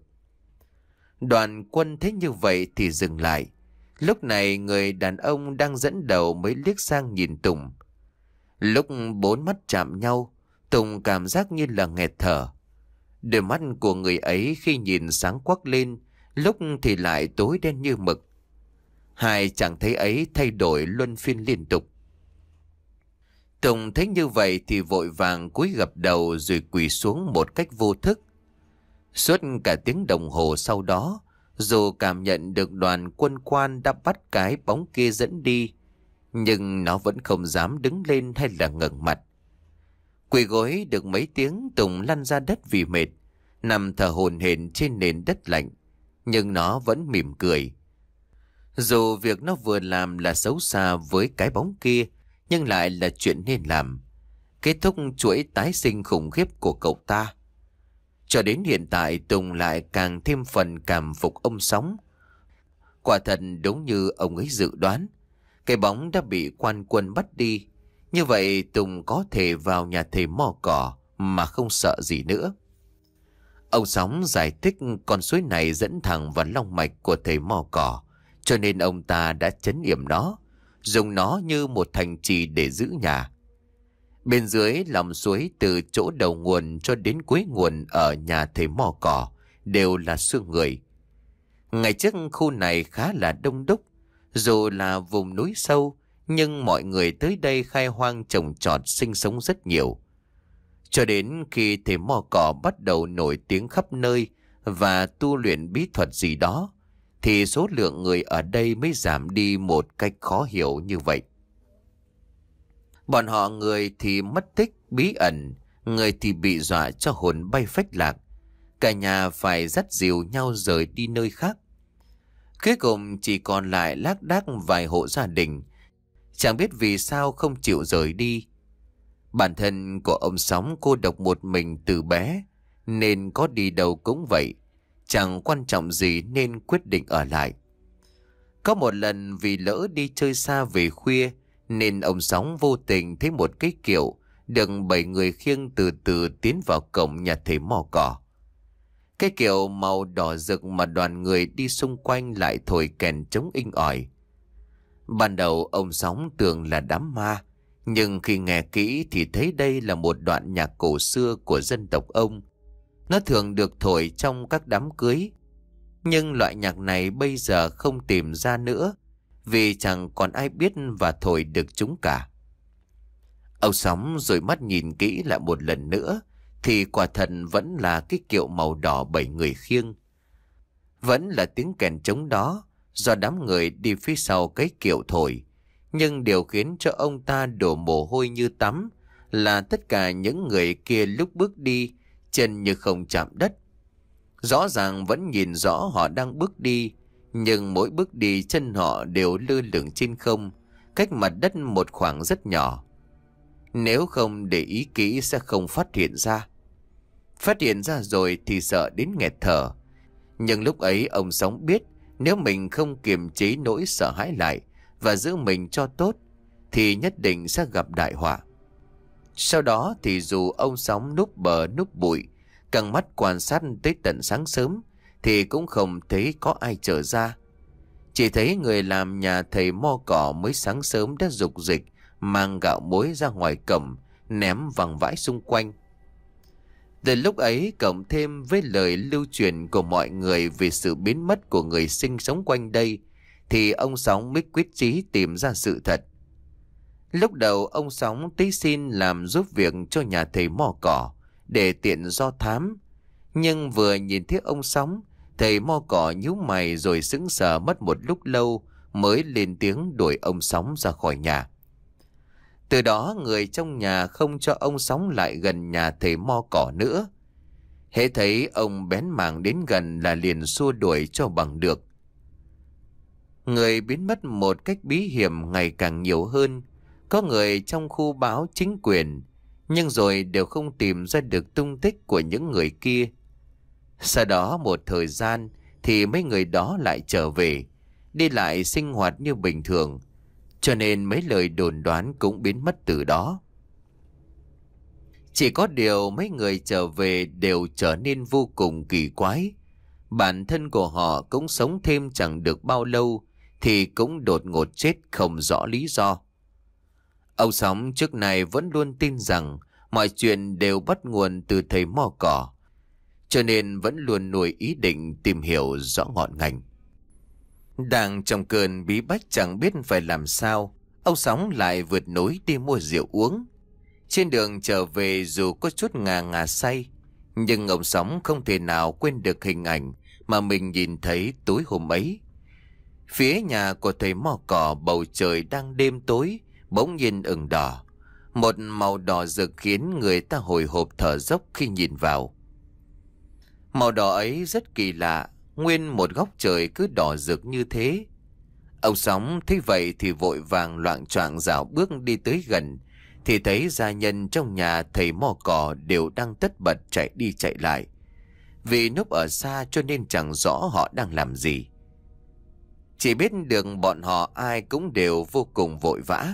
[SPEAKER 1] Đoàn quân thấy như vậy thì dừng lại. Lúc này người đàn ông đang dẫn đầu mới liếc sang nhìn Tùng. Lúc bốn mắt chạm nhau, Tùng cảm giác như là nghẹt thở. Đôi mắt của người ấy khi nhìn sáng quắc lên, lúc thì lại tối đen như mực. Hai chẳng thấy ấy thay đổi luân phiên liên tục. Tùng thấy như vậy thì vội vàng cúi gập đầu rồi quỳ xuống một cách vô thức. Suốt cả tiếng đồng hồ sau đó, dù cảm nhận được đoàn quân quan đã bắt cái bóng kia dẫn đi, nhưng nó vẫn không dám đứng lên hay là ngẩng mặt. Quỳ gối được mấy tiếng, Tùng lăn ra đất vì mệt, nằm thở hổn hển trên nền đất lạnh, nhưng nó vẫn mỉm cười. Dù việc nó vừa làm là xấu xa với cái bóng kia, nhưng lại là chuyện nên làm. Kết thúc chuỗi tái sinh khủng khiếp của cậu ta. Cho đến hiện tại, Tùng lại càng thêm phần cảm phục ông Sóng. Quả thật đúng như ông ấy dự đoán, cái bóng đã bị quan quân bắt đi. Như vậy Tùng có thể vào nhà thầy mò cỏ mà không sợ gì nữa. Ông Sóng giải thích con suối này dẫn thẳng vào long mạch của thầy mò cỏ, cho nên ông ta đã trấn yểm nó, dùng nó như một thành trì để giữ nhà. Bên dưới lòng suối, từ chỗ đầu nguồn cho đến cuối nguồn ở nhà thầy mò cỏ đều là xương người. Ngày trước khu này khá là đông đúc, dù là vùng núi sâu, nhưng mọi người tới đây khai hoang trồng trọt sinh sống rất nhiều. Cho đến khi thầy mò cỏ bắt đầu nổi tiếng khắp nơi và tu luyện bí thuật gì đó, thì số lượng người ở đây mới giảm đi một cách khó hiểu như vậy. Bọn họ người thì mất tích bí ẩn, người thì bị dọa cho hồn bay phách lạc. Cả nhà phải dắt dìu nhau rời đi nơi khác. Cuối cùng chỉ còn lại lác đác vài hộ gia đình, chẳng biết vì sao không chịu rời đi. Bản thân của ông Sóng cô độc một mình từ bé, nên có đi đâu cũng vậy, chẳng quan trọng gì nên quyết định ở lại. Có một lần vì lỡ đi chơi xa về khuya, nên ông Sóng vô tình thấy một cái kiệu được bảy người khiêng từ từ tiến vào cổng nhà thầy Mò Cỏ. Cái kiệu màu đỏ rực mà đoàn người đi xung quanh lại thổi kèn trống inh ỏi. Ban đầu ông Sóng tưởng là đám ma, nhưng khi nghe kỹ thì thấy đây là một đoạn nhạc cổ xưa của dân tộc ông. Nó thường được thổi trong các đám cưới, nhưng loại nhạc này bây giờ không tìm ra nữa, vì chẳng còn ai biết và thổi được chúng cả. Ông Sóng rồi mắt nhìn kỹ lại một lần nữa, thì quả thật vẫn là cái kiệu màu đỏ bảy người khiêng. Vẫn là tiếng kèn trống đó, do đám người đi phía sau cái kiệu thổi. Nhưng điều khiến cho ông ta đổ mồ hôi như tắm là tất cả những người kia lúc bước đi, chân như không chạm đất. Rõ ràng vẫn nhìn rõ họ đang bước đi, nhưng mỗi bước đi chân họ đều lơ lửng trên không, cách mặt đất một khoảng rất nhỏ. Nếu không để ý kỹ sẽ không phát hiện ra. Phát hiện ra rồi thì sợ đến nghẹt thở. Nhưng lúc ấy ông Sóng biết, nếu mình không kiềm chế nỗi sợ hãi lại và giữ mình cho tốt, thì nhất định sẽ gặp đại họa. Sau đó thì dù ông Sóng núp bờ núp bụi, căng mắt quan sát tới tận sáng sớm, thì cũng không thấy có ai trở ra. Chỉ thấy người làm nhà thầy Mo Cỏ mới sáng sớm đã rục rịch mang gạo muối ra ngoài cổng, ném văng vãi xung quanh. Từ lúc ấy cộng thêm với lời lưu truyền của mọi người về sự biến mất của người sinh sống quanh đây, thì ông Sóng mới quyết chí tìm ra sự thật. Lúc đầu ông Sóng tí xin làm giúp việc cho nhà thầy Mo Cỏ để tiện do thám. Nhưng vừa nhìn thấy ông Sóng, thầy Mo Cỏ nhíu mày rồi sững sờ mất một lúc lâu mới lên tiếng đuổi ông Sóng ra khỏi nhà. Từ đó người trong nhà không cho ông Sóng lại gần nhà thầy Mo Cỏ nữa. Hễ thấy ông bén mảng đến gần là liền xua đuổi cho bằng được. Người biến mất một cách bí hiểm ngày càng nhiều hơn. Có người trong khu báo chính quyền, nhưng rồi đều không tìm ra được tung tích của những người kia. Sau đó một thời gian thì mấy người đó lại trở về, đi lại sinh hoạt như bình thường, cho nên mấy lời đồn đoán cũng biến mất từ đó. Chỉ có điều mấy người trở về đều trở nên vô cùng kỳ quái. Bản thân của họ cũng sống thêm chẳng được bao lâu thì cũng đột ngột chết không rõ lý do. Ông Sóng trước này vẫn luôn tin rằng mọi chuyện đều bắt nguồn từ thầy Mo Cỏ, cho nên vẫn luôn nuôi ý định tìm hiểu rõ ngọn ngành. Đang trong cơn bí bách chẳng biết phải làm sao, ông Sóng lại vượt núi đi mua rượu uống. Trên đường trở về dù có chút ngà ngà say, nhưng ông Sóng không thể nào quên được hình ảnh mà mình nhìn thấy tối hôm ấy. Phía nhà của thầy Mo Cỏ bầu trời đang đêm tối, bỗng nhiên ửng đỏ. Một màu đỏ rực khiến người ta hồi hộp thở dốc khi nhìn vào. Màu đỏ ấy rất kỳ lạ, nguyên một góc trời cứ đỏ rực như thế. Ông Sóng thấy vậy thì vội vàng loạng choạng dạo bước đi tới gần, thì thấy gia nhân trong nhà thầy Mo Cỏ đều đang tất bật chạy đi chạy lại. Vì núp ở xa cho nên chẳng rõ họ đang làm gì. Chỉ biết được bọn họ ai cũng đều vô cùng vội vã.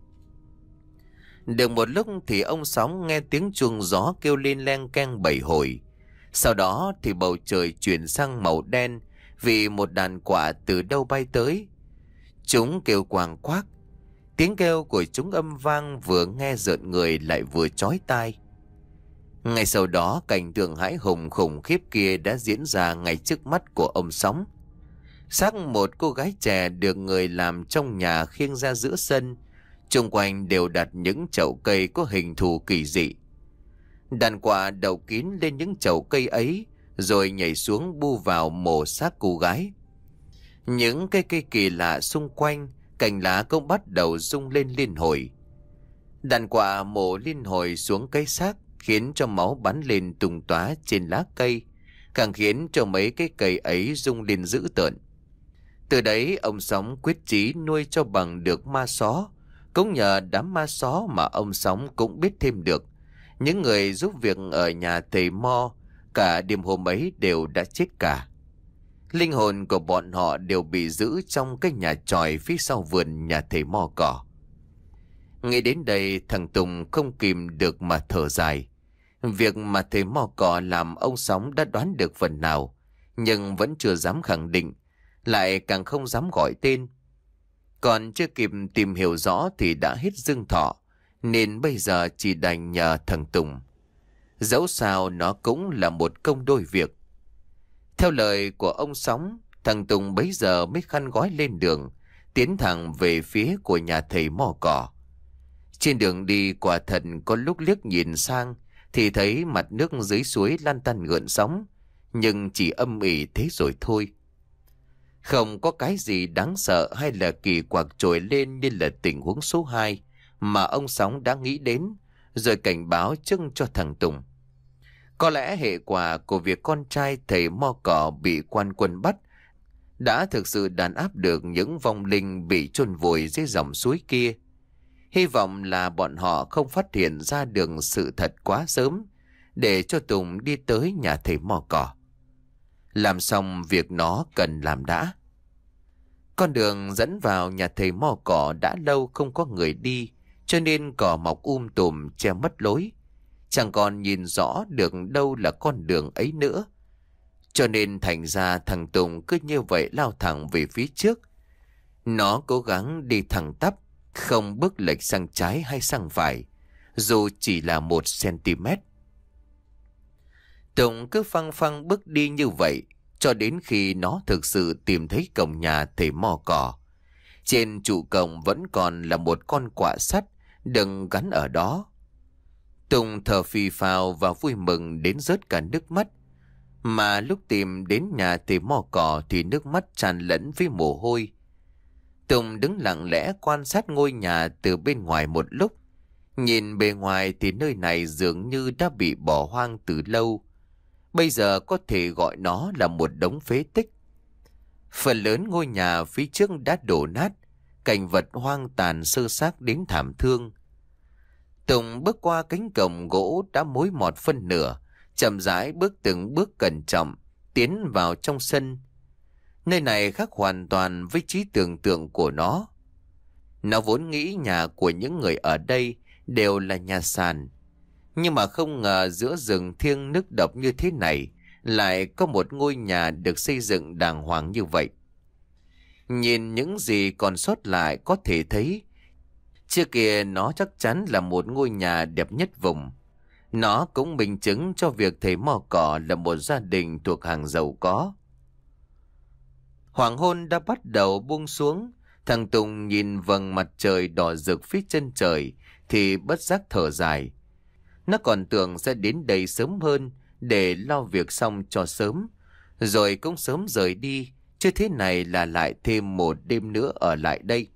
[SPEAKER 1] Được một lúc thì ông Sóng nghe tiếng chuông gió kêu lên len keng bảy hồi. Sau đó thì bầu trời chuyển sang màu đen vì một đàn quạ từ đâu bay tới. Chúng kêu quàng quác. Tiếng kêu của chúng âm vang vừa nghe rợn người lại vừa chói tai. Ngay sau đó cảnh tượng hãi hùng khủng khiếp kia đã diễn ra ngay trước mắt của ông Sóng. Xác một cô gái trẻ được người làm trong nhà khiêng ra giữa sân. Xung quanh đều đặt những chậu cây có hình thù kỳ dị. Đàn quạ đậu kín lên những chậu cây ấy rồi nhảy xuống bu vào mổ xác cô gái. Những cây cây kỳ lạ xung quanh, cành lá cũng bắt đầu rung lên liên hồi. Đàn quạ mổ liên hồi xuống cái xác, khiến cho máu bắn lên tung tóa trên lá cây, càng khiến cho mấy cái cây ấy rung lên dữ tợn. Từ đấy ông Sóng quyết chí nuôi cho bằng được ma só. Cũng nhờ đám ma só mà ông Sóng cũng biết thêm được những người giúp việc ở nhà thầy Mo cả đêm hôm ấy đều đã chết cả. Linh hồn của bọn họ đều bị giữ trong cái nhà chòi phía sau vườn nhà thầy Mo cỏ. Nghĩ đến đây, thằng Tùng không kìm được mà thở dài. Việc mà thầy Mo cỏ làm ông Sóng đã đoán được phần nào, nhưng vẫn chưa dám khẳng định, lại càng không dám gọi tên. Còn chưa kịp tìm hiểu rõ thì đã hết dương thọ, nên bây giờ chỉ đành nhờ thằng Tùng. Dẫu sao nó cũng là một công đôi việc. Theo lời của ông Sóng, thằng Tùng bấy giờ mới khăn gói lên đường, tiến thẳng về phía của nhà thầy Mo cỏ. Trên đường đi quả thật có lúc liếc nhìn sang thì thấy mặt nước dưới suối lan tăn gợn sóng, nhưng chỉ âm ỉ thế rồi thôi. Không có cái gì đáng sợ hay là kỳ quặc trồi lên như là tình huống số hai mà ông Sóng đã nghĩ đến, rồi cảnh báo trước cho thằng Tùng. Có lẽ hệ quả của việc con trai thầy Mo cỏ bị quan quân bắt đã thực sự đàn áp được những vong linh bị chôn vùi dưới dòng suối kia. Hy vọng là bọn họ không phát hiện ra được sự thật quá sớm, để cho Tùng đi tới nhà thầy Mo cỏ. Làm xong việc nó cần làm đã. Con đường dẫn vào nhà thầy Mo cỏ đã lâu không có người đi, cho nên cỏ mọc um tùm che mất lối. Chẳng còn nhìn rõ được đâu là con đường ấy nữa. Cho nên thành ra thằng Tùng cứ như vậy lao thẳng về phía trước. Nó cố gắng đi thẳng tắp, không bước lệch sang trái hay sang phải, dù chỉ là một cm. Tùng cứ phăng phăng bước đi như vậy, cho đến khi nó thực sự tìm thấy cổng nhà thầy Mo cỏ. Trên trụ cổng vẫn còn là một con quạ sắt đừng gắn ở đó. Tùng thở phì phào và vui mừng đến rớt cả nước mắt. Mà lúc tìm đến nhà thầy Mo cỏ thì nước mắt tràn lẫn với mồ hôi. Tùng đứng lặng lẽ quan sát ngôi nhà từ bên ngoài một lúc. Nhìn bề ngoài thì nơi này dường như đã bị bỏ hoang từ lâu. Bây giờ có thể gọi nó là một đống phế tích. Phần lớn ngôi nhà phía trước đã đổ nát, cảnh vật hoang tàn sơ xác đến thảm thương. Tùng bước qua cánh cổng gỗ đã mối mọt phân nửa, chậm rãi bước từng bước cẩn trọng, tiến vào trong sân. Nơi này khác hoàn toàn với trí tưởng tượng của nó. Nó vốn nghĩ nhà của những người ở đây đều là nhà sàn. Nhưng mà không ngờ giữa rừng thiêng nước độc như thế này lại có một ngôi nhà được xây dựng đàng hoàng như vậy. Nhìn những gì còn sót lại có thể thấy trước kia nó chắc chắn là một ngôi nhà đẹp nhất vùng. Nó cũng minh chứng cho việc thầy Mo cỏ là một gia đình thuộc hàng giàu có. Hoàng hôn đã bắt đầu buông xuống. Thằng Tùng nhìn vầng mặt trời đỏ rực phía chân trời thì bất giác thở dài. Nó còn tưởng sẽ đến đây sớm hơn để lo việc xong cho sớm, rồi cũng sớm rời đi, chứ thế này là lại thêm một đêm nữa ở lại đây.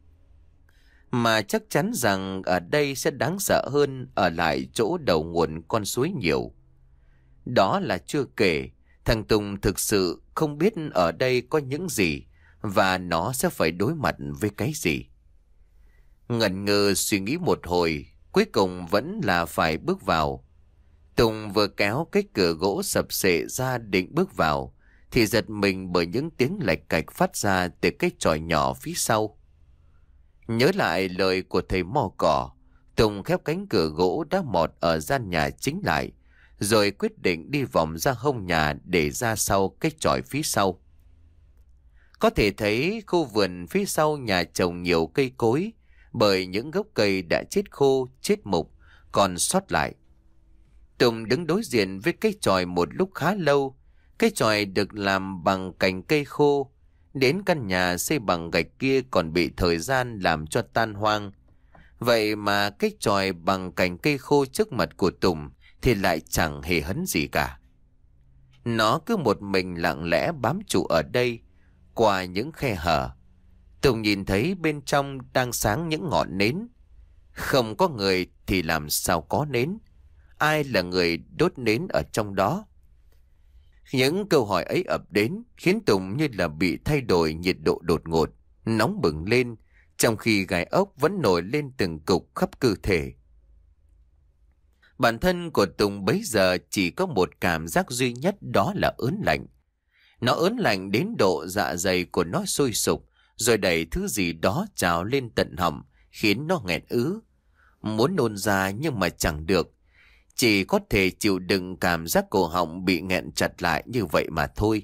[SPEAKER 1] Mà chắc chắn rằng ở đây sẽ đáng sợ hơn ở lại chỗ đầu nguồn con suối nhiều. Đó là chưa kể, thằng Tùng thực sự không biết ở đây có những gì và nó sẽ phải đối mặt với cái gì. Ngẩn ngơ suy nghĩ một hồi, cuối cùng vẫn là phải bước vào. Tùng vừa kéo cái cửa gỗ sập xệ ra định bước vào thì giật mình bởi những tiếng lạch cạch phát ra từ cái chòi nhỏ phía sau. Nhớ lại lời của thầy Mo cỏ, Tùng khép cánh cửa gỗ đã mọt ở gian nhà chính lại, rồi quyết định đi vòng ra hông nhà để ra sau cái chòi phía sau. Có thể thấy khu vườn phía sau nhà trồng nhiều cây cối, bởi những gốc cây đã chết khô, chết mục, còn sót lại. Tùng đứng đối diện với cái chòi một lúc khá lâu. Cái chòi được làm bằng cành cây khô. Đến căn nhà xây bằng gạch kia còn bị thời gian làm cho tan hoang. Vậy mà cái chòi bằng cành cây khô trước mặt của Tùng thì lại chẳng hề hấn gì cả. Nó cứ một mình lặng lẽ bám trụ ở đây. qua những khe hở. Tùng nhìn thấy bên trong đang sáng những ngọn nến. Không có người thì làm sao có nến? Ai là người đốt nến ở trong đó? Những câu hỏi ấy ập đến khiến Tùng như là bị thay đổi nhiệt độ đột ngột, nóng bừng lên, trong khi gai ốc vẫn nổi lên từng cục khắp cơ thể. Bản thân của Tùng bấy giờ chỉ có một cảm giác duy nhất, đó là ớn lạnh. Nó ớn lạnh đến độ dạ dày của nó sôi sục, rồi đẩy thứ gì đó trào lên tận họng, khiến nó nghẹt ứ. Muốn nôn ra nhưng mà chẳng được, chỉ có thể chịu đựng cảm giác cổ họng bị nghẹn chặt lại như vậy mà thôi.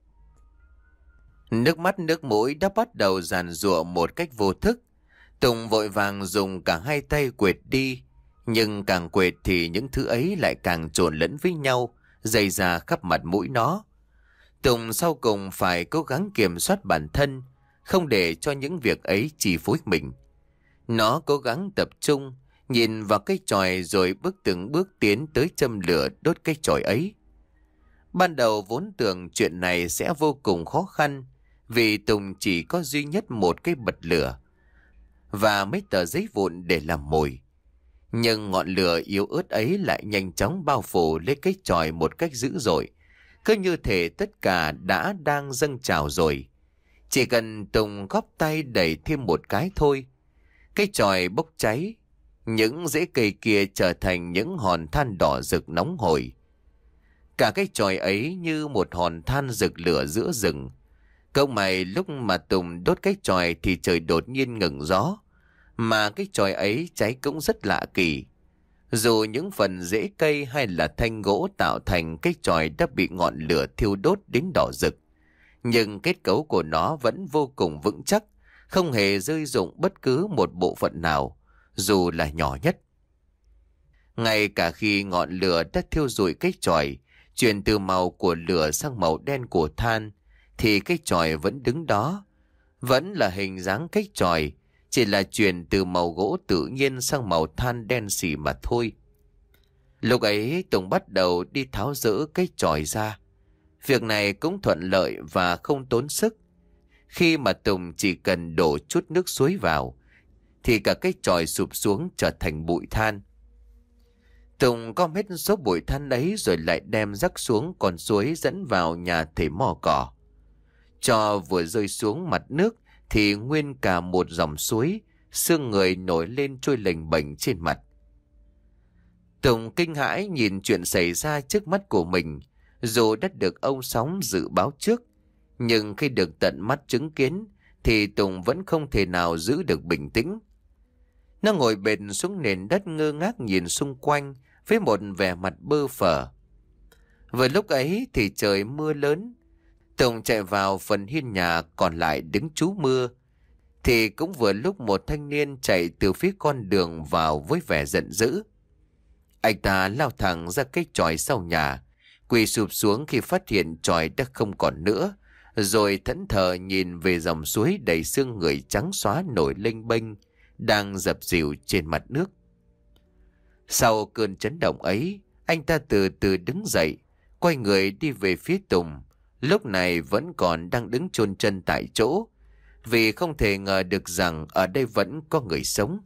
[SPEAKER 1] Nước mắt nước mũi đã bắt đầu giàn giụa một cách vô thức. Tùng vội vàng dùng cả hai tay quệt đi, nhưng càng quệt thì những thứ ấy lại càng trộn lẫn với nhau, dày ra khắp mặt mũi nó. Tùng sau cùng phải cố gắng kiểm soát bản thân, không để cho những việc ấy chi phối mình. Nó cố gắng tập trung, nhìn vào cái chòi rồi bước từng bước tiến tới châm lửa đốt cái chòi ấy. Ban đầu vốn tưởng chuyện này sẽ vô cùng khó khăn, vì Tùng chỉ có duy nhất một cái bật lửa và mấy tờ giấy vụn để làm mồi. Nhưng ngọn lửa yếu ớt ấy lại nhanh chóng bao phủ lấy cái chòi một cách dữ dội, cứ như thể tất cả đã đang dâng trào rồi. Chỉ cần Tùng góp tay đẩy thêm một cái thôi, cái chòi bốc cháy, những rễ cây kia trở thành những hòn than đỏ rực nóng hổi. Cả cái chòi ấy như một hòn than rực lửa giữa rừng. Câu mày lúc mà Tùng đốt cái chòi thì trời đột nhiên ngừng gió, mà cái chòi ấy cháy cũng rất lạ kỳ. Dù những phần rễ cây hay là thanh gỗ tạo thành cái chòi đã bị ngọn lửa thiêu đốt đến đỏ rực, nhưng kết cấu của nó vẫn vô cùng vững chắc, không hề rơi rụng bất cứ một bộ phận nào, dù là nhỏ nhất. Ngay cả khi ngọn lửa đã thiêu rụi cái chòi, chuyển từ màu của lửa sang màu đen của than, thì cái chòi vẫn đứng đó, vẫn là hình dáng cái chòi, chỉ là chuyển từ màu gỗ tự nhiên sang màu than đen xì mà thôi. Lúc ấy Tùng bắt đầu đi tháo dỡ cái chòi ra. Việc này cũng thuận lợi và không tốn sức. Khi mà Tùng chỉ cần đổ chút nước suối vào, thì cả cái chòi sụp xuống trở thành bụi than. Tùng gom hết số bụi than ấy rồi lại đem rắc xuống con suối dẫn vào nhà thầy mò cỏ. Cho vừa rơi xuống mặt nước thì nguyên cả một dòng suối, xương người nổi lên trôi lềnh bềnh trên mặt. Tùng kinh hãi nhìn chuyện xảy ra trước mắt của mình. Dù đã được ông Sóng dự báo trước, nhưng khi được tận mắt chứng kiến thì Tùng vẫn không thể nào giữ được bình tĩnh. Nó ngồi bệt xuống nền đất ngơ ngác nhìn xung quanh với một vẻ mặt bơ phờ. Vừa lúc ấy thì trời mưa lớn. Tùng chạy vào phần hiên nhà còn lại đứng trú mưa, thì cũng vừa lúc một thanh niên chạy từ phía con đường vào với vẻ giận dữ. Anh ta lao thẳng ra cái chòi sau nhà, quỳ sụp xuống khi phát hiện chòi đã không còn nữa, rồi thẫn thờ nhìn về dòng suối đầy xương người trắng xóa nổi lênh bênh đang dập dìu trên mặt nước. Sau cơn chấn động ấy, anh ta từ từ đứng dậy, quay người đi về phía Tùng, lúc này vẫn còn đang đứng chôn chân tại chỗ, vì không thể ngờ được rằng ở đây vẫn có người sống.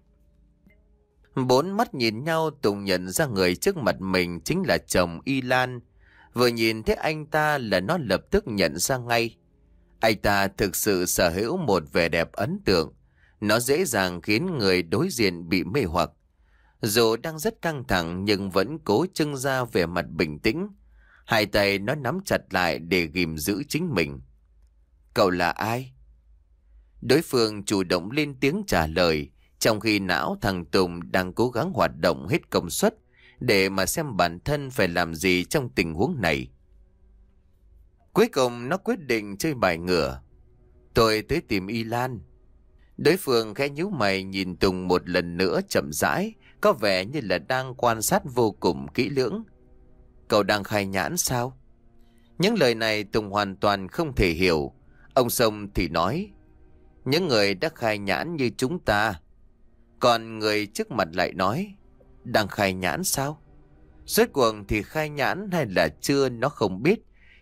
[SPEAKER 1] Bốn mắt nhìn nhau, Tùng nhận ra người trước mặt mình chính là chồng Y Lan. Vừa nhìn thấy anh ta là nó lập tức nhận ra ngay. Anh ta thực sự sở hữu một vẻ đẹp ấn tượng. Nó dễ dàng khiến người đối diện bị mê hoặc. Dù đang rất căng thẳng nhưng vẫn cố trưng ra vẻ mặt bình tĩnh. Hai tay nó nắm chặt lại để ghìm giữ chính mình. Cậu là ai? Đối phương chủ động lên tiếng trả lời, trong khi não thằng Tùng đang cố gắng hoạt động hết công suất để mà xem bản thân phải làm gì trong tình huống này. Cuối cùng nó quyết định chơi bài ngửa. Tôi tới tìm Y Lan. Đối phương khẽ nhíu mày nhìn Tùng một lần nữa chậm rãi, có vẻ như là đang quan sát vô cùng kỹ lưỡng. Cậu đang khai nhãn sao? Những lời này Tùng hoàn toàn không thể hiểu. Ông Sông thì nói, những người đã khai nhãn như chúng ta. Còn người trước mặt lại nói, đang khai nhãn sao? Rốt cuộc thì khai nhãn hay là chưa nó không biết,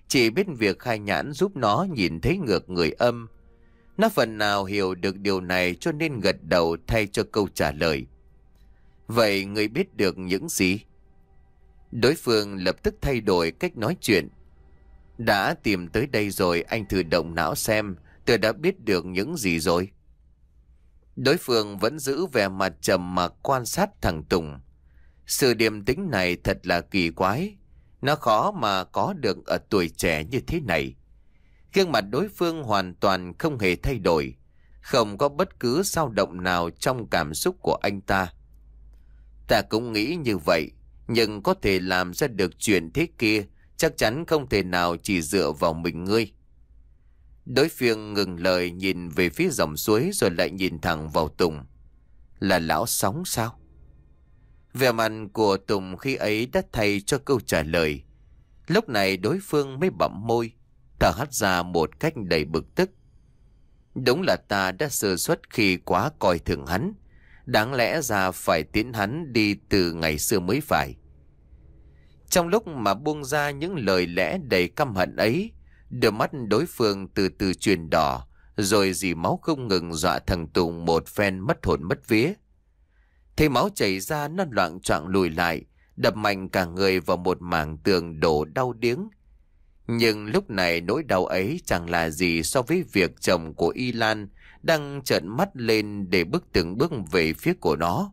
[SPEAKER 1] chỉ biết việc khai nhãn giúp nó nhìn thấy ngược người âm. Nó phần nào hiểu được điều này cho nên gật đầu thay cho câu trả lời. Vậy người biết được những gì? Đối phương lập tức thay đổi cách nói chuyện. Đã tìm tới đây rồi, anh thử động não xem tôi đã biết được những gì rồi. Đối phương vẫn giữ vẻ mặt trầm mặc quan sát thằng Tùng. Sự điềm tĩnh này thật là kỳ quái. Nó khó mà có được ở tuổi trẻ như thế này. Gương mặt đối phương hoàn toàn không hề thay đổi. Không có bất cứ dao động nào trong cảm xúc của anh ta. Ta cũng nghĩ như vậy. Nhưng có thể làm ra được chuyện thế kia chắc chắn không thể nào chỉ dựa vào mình ngươi. Đối phương ngừng lời nhìn về phía dòng suối rồi lại nhìn thẳng vào Tùng. Là lão Sóng sao? Vẻ mặt của Tùng khi ấy đã thay cho câu trả lời. Lúc này đối phương mới bặm môi, thở hắt ra một cách đầy bực tức. Đúng là ta đã sơ suất khi quá coi thường hắn. Đáng lẽ ra phải tiến hắn đi từ ngày xưa mới phải. Trong lúc mà buông ra những lời lẽ đầy căm hận ấy, đôi mắt đối phương từ từ chuyển đỏ, rồi dì máu không ngừng dọa thằng Tùng một phen mất hồn mất vía. Thấy máu chảy ra, nó loạng choạng lùi lại, đập mạnh cả người vào một mảng tường đổ đau điếng. Nhưng lúc này nỗi đau ấy chẳng là gì so với việc chồng của Y Lan đang trợn mắt lên để bước từng bước về phía của nó.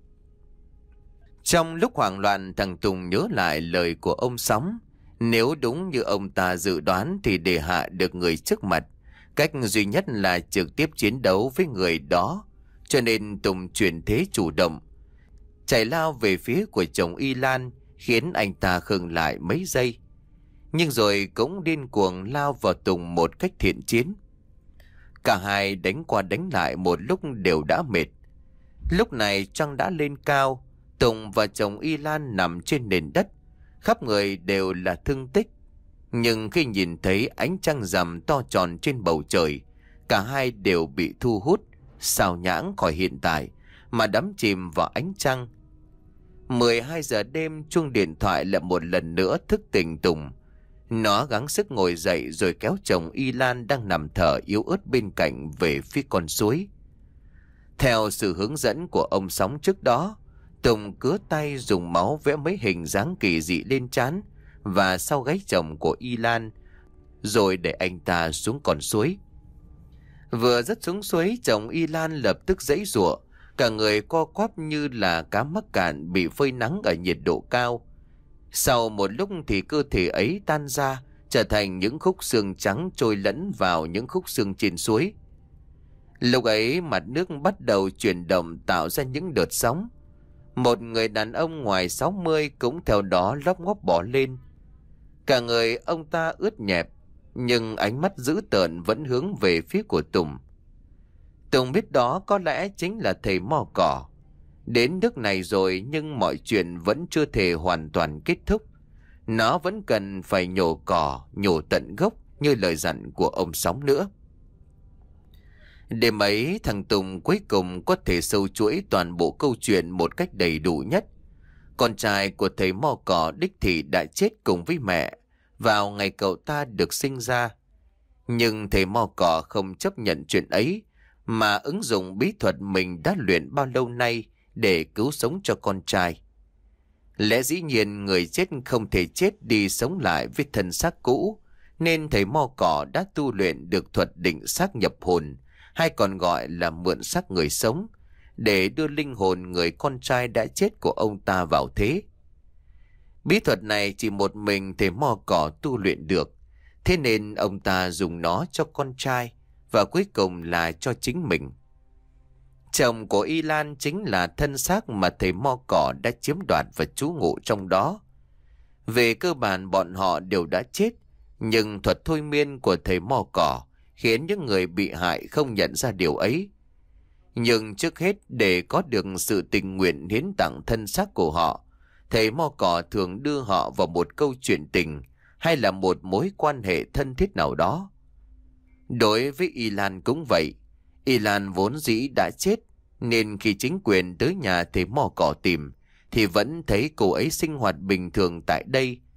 [SPEAKER 1] Trong lúc hoảng loạn, thằng Tùng nhớ lại lời của ông Sóng. Nếu đúng như ông ta dự đoán thì để hạ được người trước mặt, cách duy nhất là trực tiếp chiến đấu với người đó. Cho nên Tùng chuyển thế chủ động, chạy lao về phía của chồng Y Lan, khiến anh ta khựng lại mấy giây. Nhưng rồi cũng điên cuồng lao vào Tùng một cách thiện chiến. Cả hai đánh qua đánh lại một lúc đều đã mệt. Lúc này trăng đã lên cao, Tùng và chồng Y Lan nằm trên nền đất, khắp người đều là thương tích. Nhưng khi nhìn thấy ánh trăng rằm to tròn trên bầu trời, cả hai đều bị thu hút, xao nhãng khỏi hiện tại mà đắm chìm vào ánh trăng. mười hai giờ đêm, chuông điện thoại lại một lần nữa thức tỉnh Tùng. Nó gắng sức ngồi dậy rồi kéo chồng Y Lan đang nằm thở yếu ớt bên cạnh về phía con suối. Theo sự hướng dẫn của ông Sóng trước đó, Tùng cứa tay dùng máu vẽ mấy hình dáng kỳ dị lên trán và sau gáy chồng của Y Lan, rồi để anh ta xuống con suối. Vừa rớt xuống suối, chồng Y Lan lập tức giãy giụa, cả người co quắp như là cá mắc cạn bị phơi nắng ở nhiệt độ cao. Sau một lúc thì cơ thể ấy tan ra, trở thành những khúc xương trắng trôi lẫn vào những khúc xương trên suối. Lúc ấy mặt nước bắt đầu chuyển động tạo ra những đợt sóng. Một người đàn ông ngoài sáu mươi cũng theo đó lóc ngóc bỏ lên. Cả người ông ta ướt nhẹp, nhưng ánh mắt dữ tợn vẫn hướng về phía của Tùng. Tùng biết đó có lẽ chính là thầy mo cỏ. Đến nước này rồi nhưng mọi chuyện vẫn chưa thể hoàn toàn kết thúc. Nó vẫn cần phải nhổ cỏ, nhổ tận gốc như lời dặn của ông Sóng nữa. Đêm ấy, thằng Tùng cuối cùng có thể sâu chuỗi toàn bộ câu chuyện một cách đầy đủ nhất. Con trai của thầy mo cỏ đích thị đã chết cùng với mẹ vào ngày cậu ta được sinh ra. Nhưng thầy mo cỏ không chấp nhận chuyện ấy, mà ứng dụng bí thuật mình đã luyện bao lâu nay để cứu sống cho con trai. Lẽ dĩ nhiên người chết không thể chết đi sống lại với thân xác cũ, nên thầy mo cỏ đã tu luyện được thuật định xác nhập hồn, hay còn gọi là mượn xác người sống, để đưa linh hồn người con trai đã chết của ông ta vào thế. Bí thuật này chỉ một mình thầy mo cỏ tu luyện được, thế nên ông ta dùng nó cho con trai và cuối cùng là cho chính mình. Chồng của Y Lan chính là thân xác mà thầy mo cỏ đã chiếm đoạt và trú ngụ trong đó. Về cơ bản bọn họ đều đã chết, nhưng thuật thôi miên của thầy mo cỏ khiến những người bị hại không nhận ra điều ấy. Nhưng trước hết, để có được sự tình nguyện hiến tặng thân xác của họ, thầy mo cỏ thường đưa họ vào một câu chuyện tình hay là một mối quan hệ thân thiết nào đó. Đối với Y Lan cũng vậy. Y Lan vốn dĩ đã chết, nên khi chính quyền tới nhà thầy mo cỏ tìm thì vẫn thấy cô ấy sinh hoạt bình thường tại đây.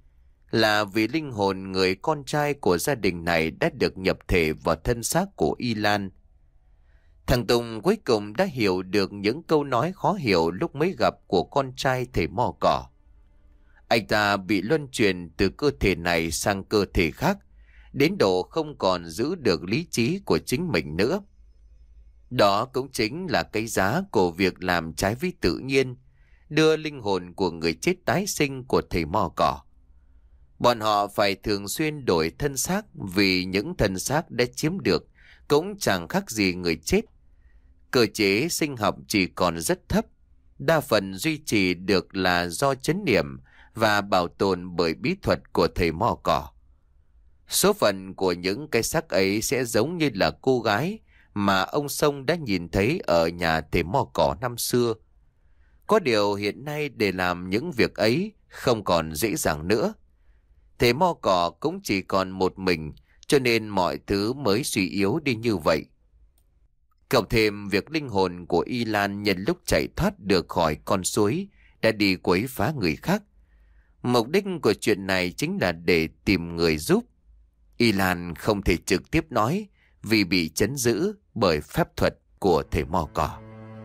[SPEAKER 1] là vì linh hồn người con trai của gia đình này đã được nhập thể vào thân xác của Y Lan. Thằng Tùng cuối cùng đã hiểu được những câu nói khó hiểu lúc mới gặp của con trai thầy Mo Cỏ. Anh ta bị luân chuyển từ cơ thể này sang cơ thể khác, đến độ không còn giữ được lý trí của chính mình nữa. Đó cũng chính là cái giá của việc làm trái với tự nhiên, đưa linh hồn của người chết tái sinh của thầy Mo Cỏ. Bọn họ phải thường xuyên đổi thân xác vì những thân xác đã chiếm được cũng chẳng khác gì người chết. Cơ chế sinh học chỉ còn rất thấp, đa phần duy trì được là do chấn niệm và bảo tồn bởi bí thuật của thầy Mo Cỏ. Số phận của những cái xác ấy sẽ giống như là cô gái mà ông Sông đã nhìn thấy ở nhà thầy Mo Cỏ năm xưa. Có điều hiện nay để làm những việc ấy không còn dễ dàng nữa. Thầy Mo Cỏ cũng chỉ còn một mình, cho nên mọi thứ mới suy yếu đi như vậy. Cộng thêm việc linh hồn của Y Lan nhân lúc chạy thoát được khỏi con suối đã đi quấy phá người khác. Mục đích của chuyện này chính là để tìm người giúp. Y Lan không thể trực tiếp nói vì bị trấn giữ bởi phép thuật của thầy Mo Cỏ.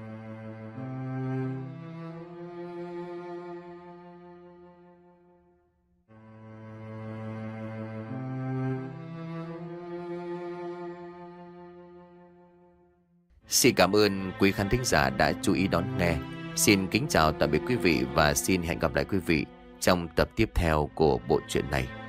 [SPEAKER 1] Xin cảm ơn quý khán thính giả đã chú ý đón nghe. Xin kính chào tạm biệt quý vị và xin hẹn gặp lại quý vị trong tập tiếp theo của bộ truyện này.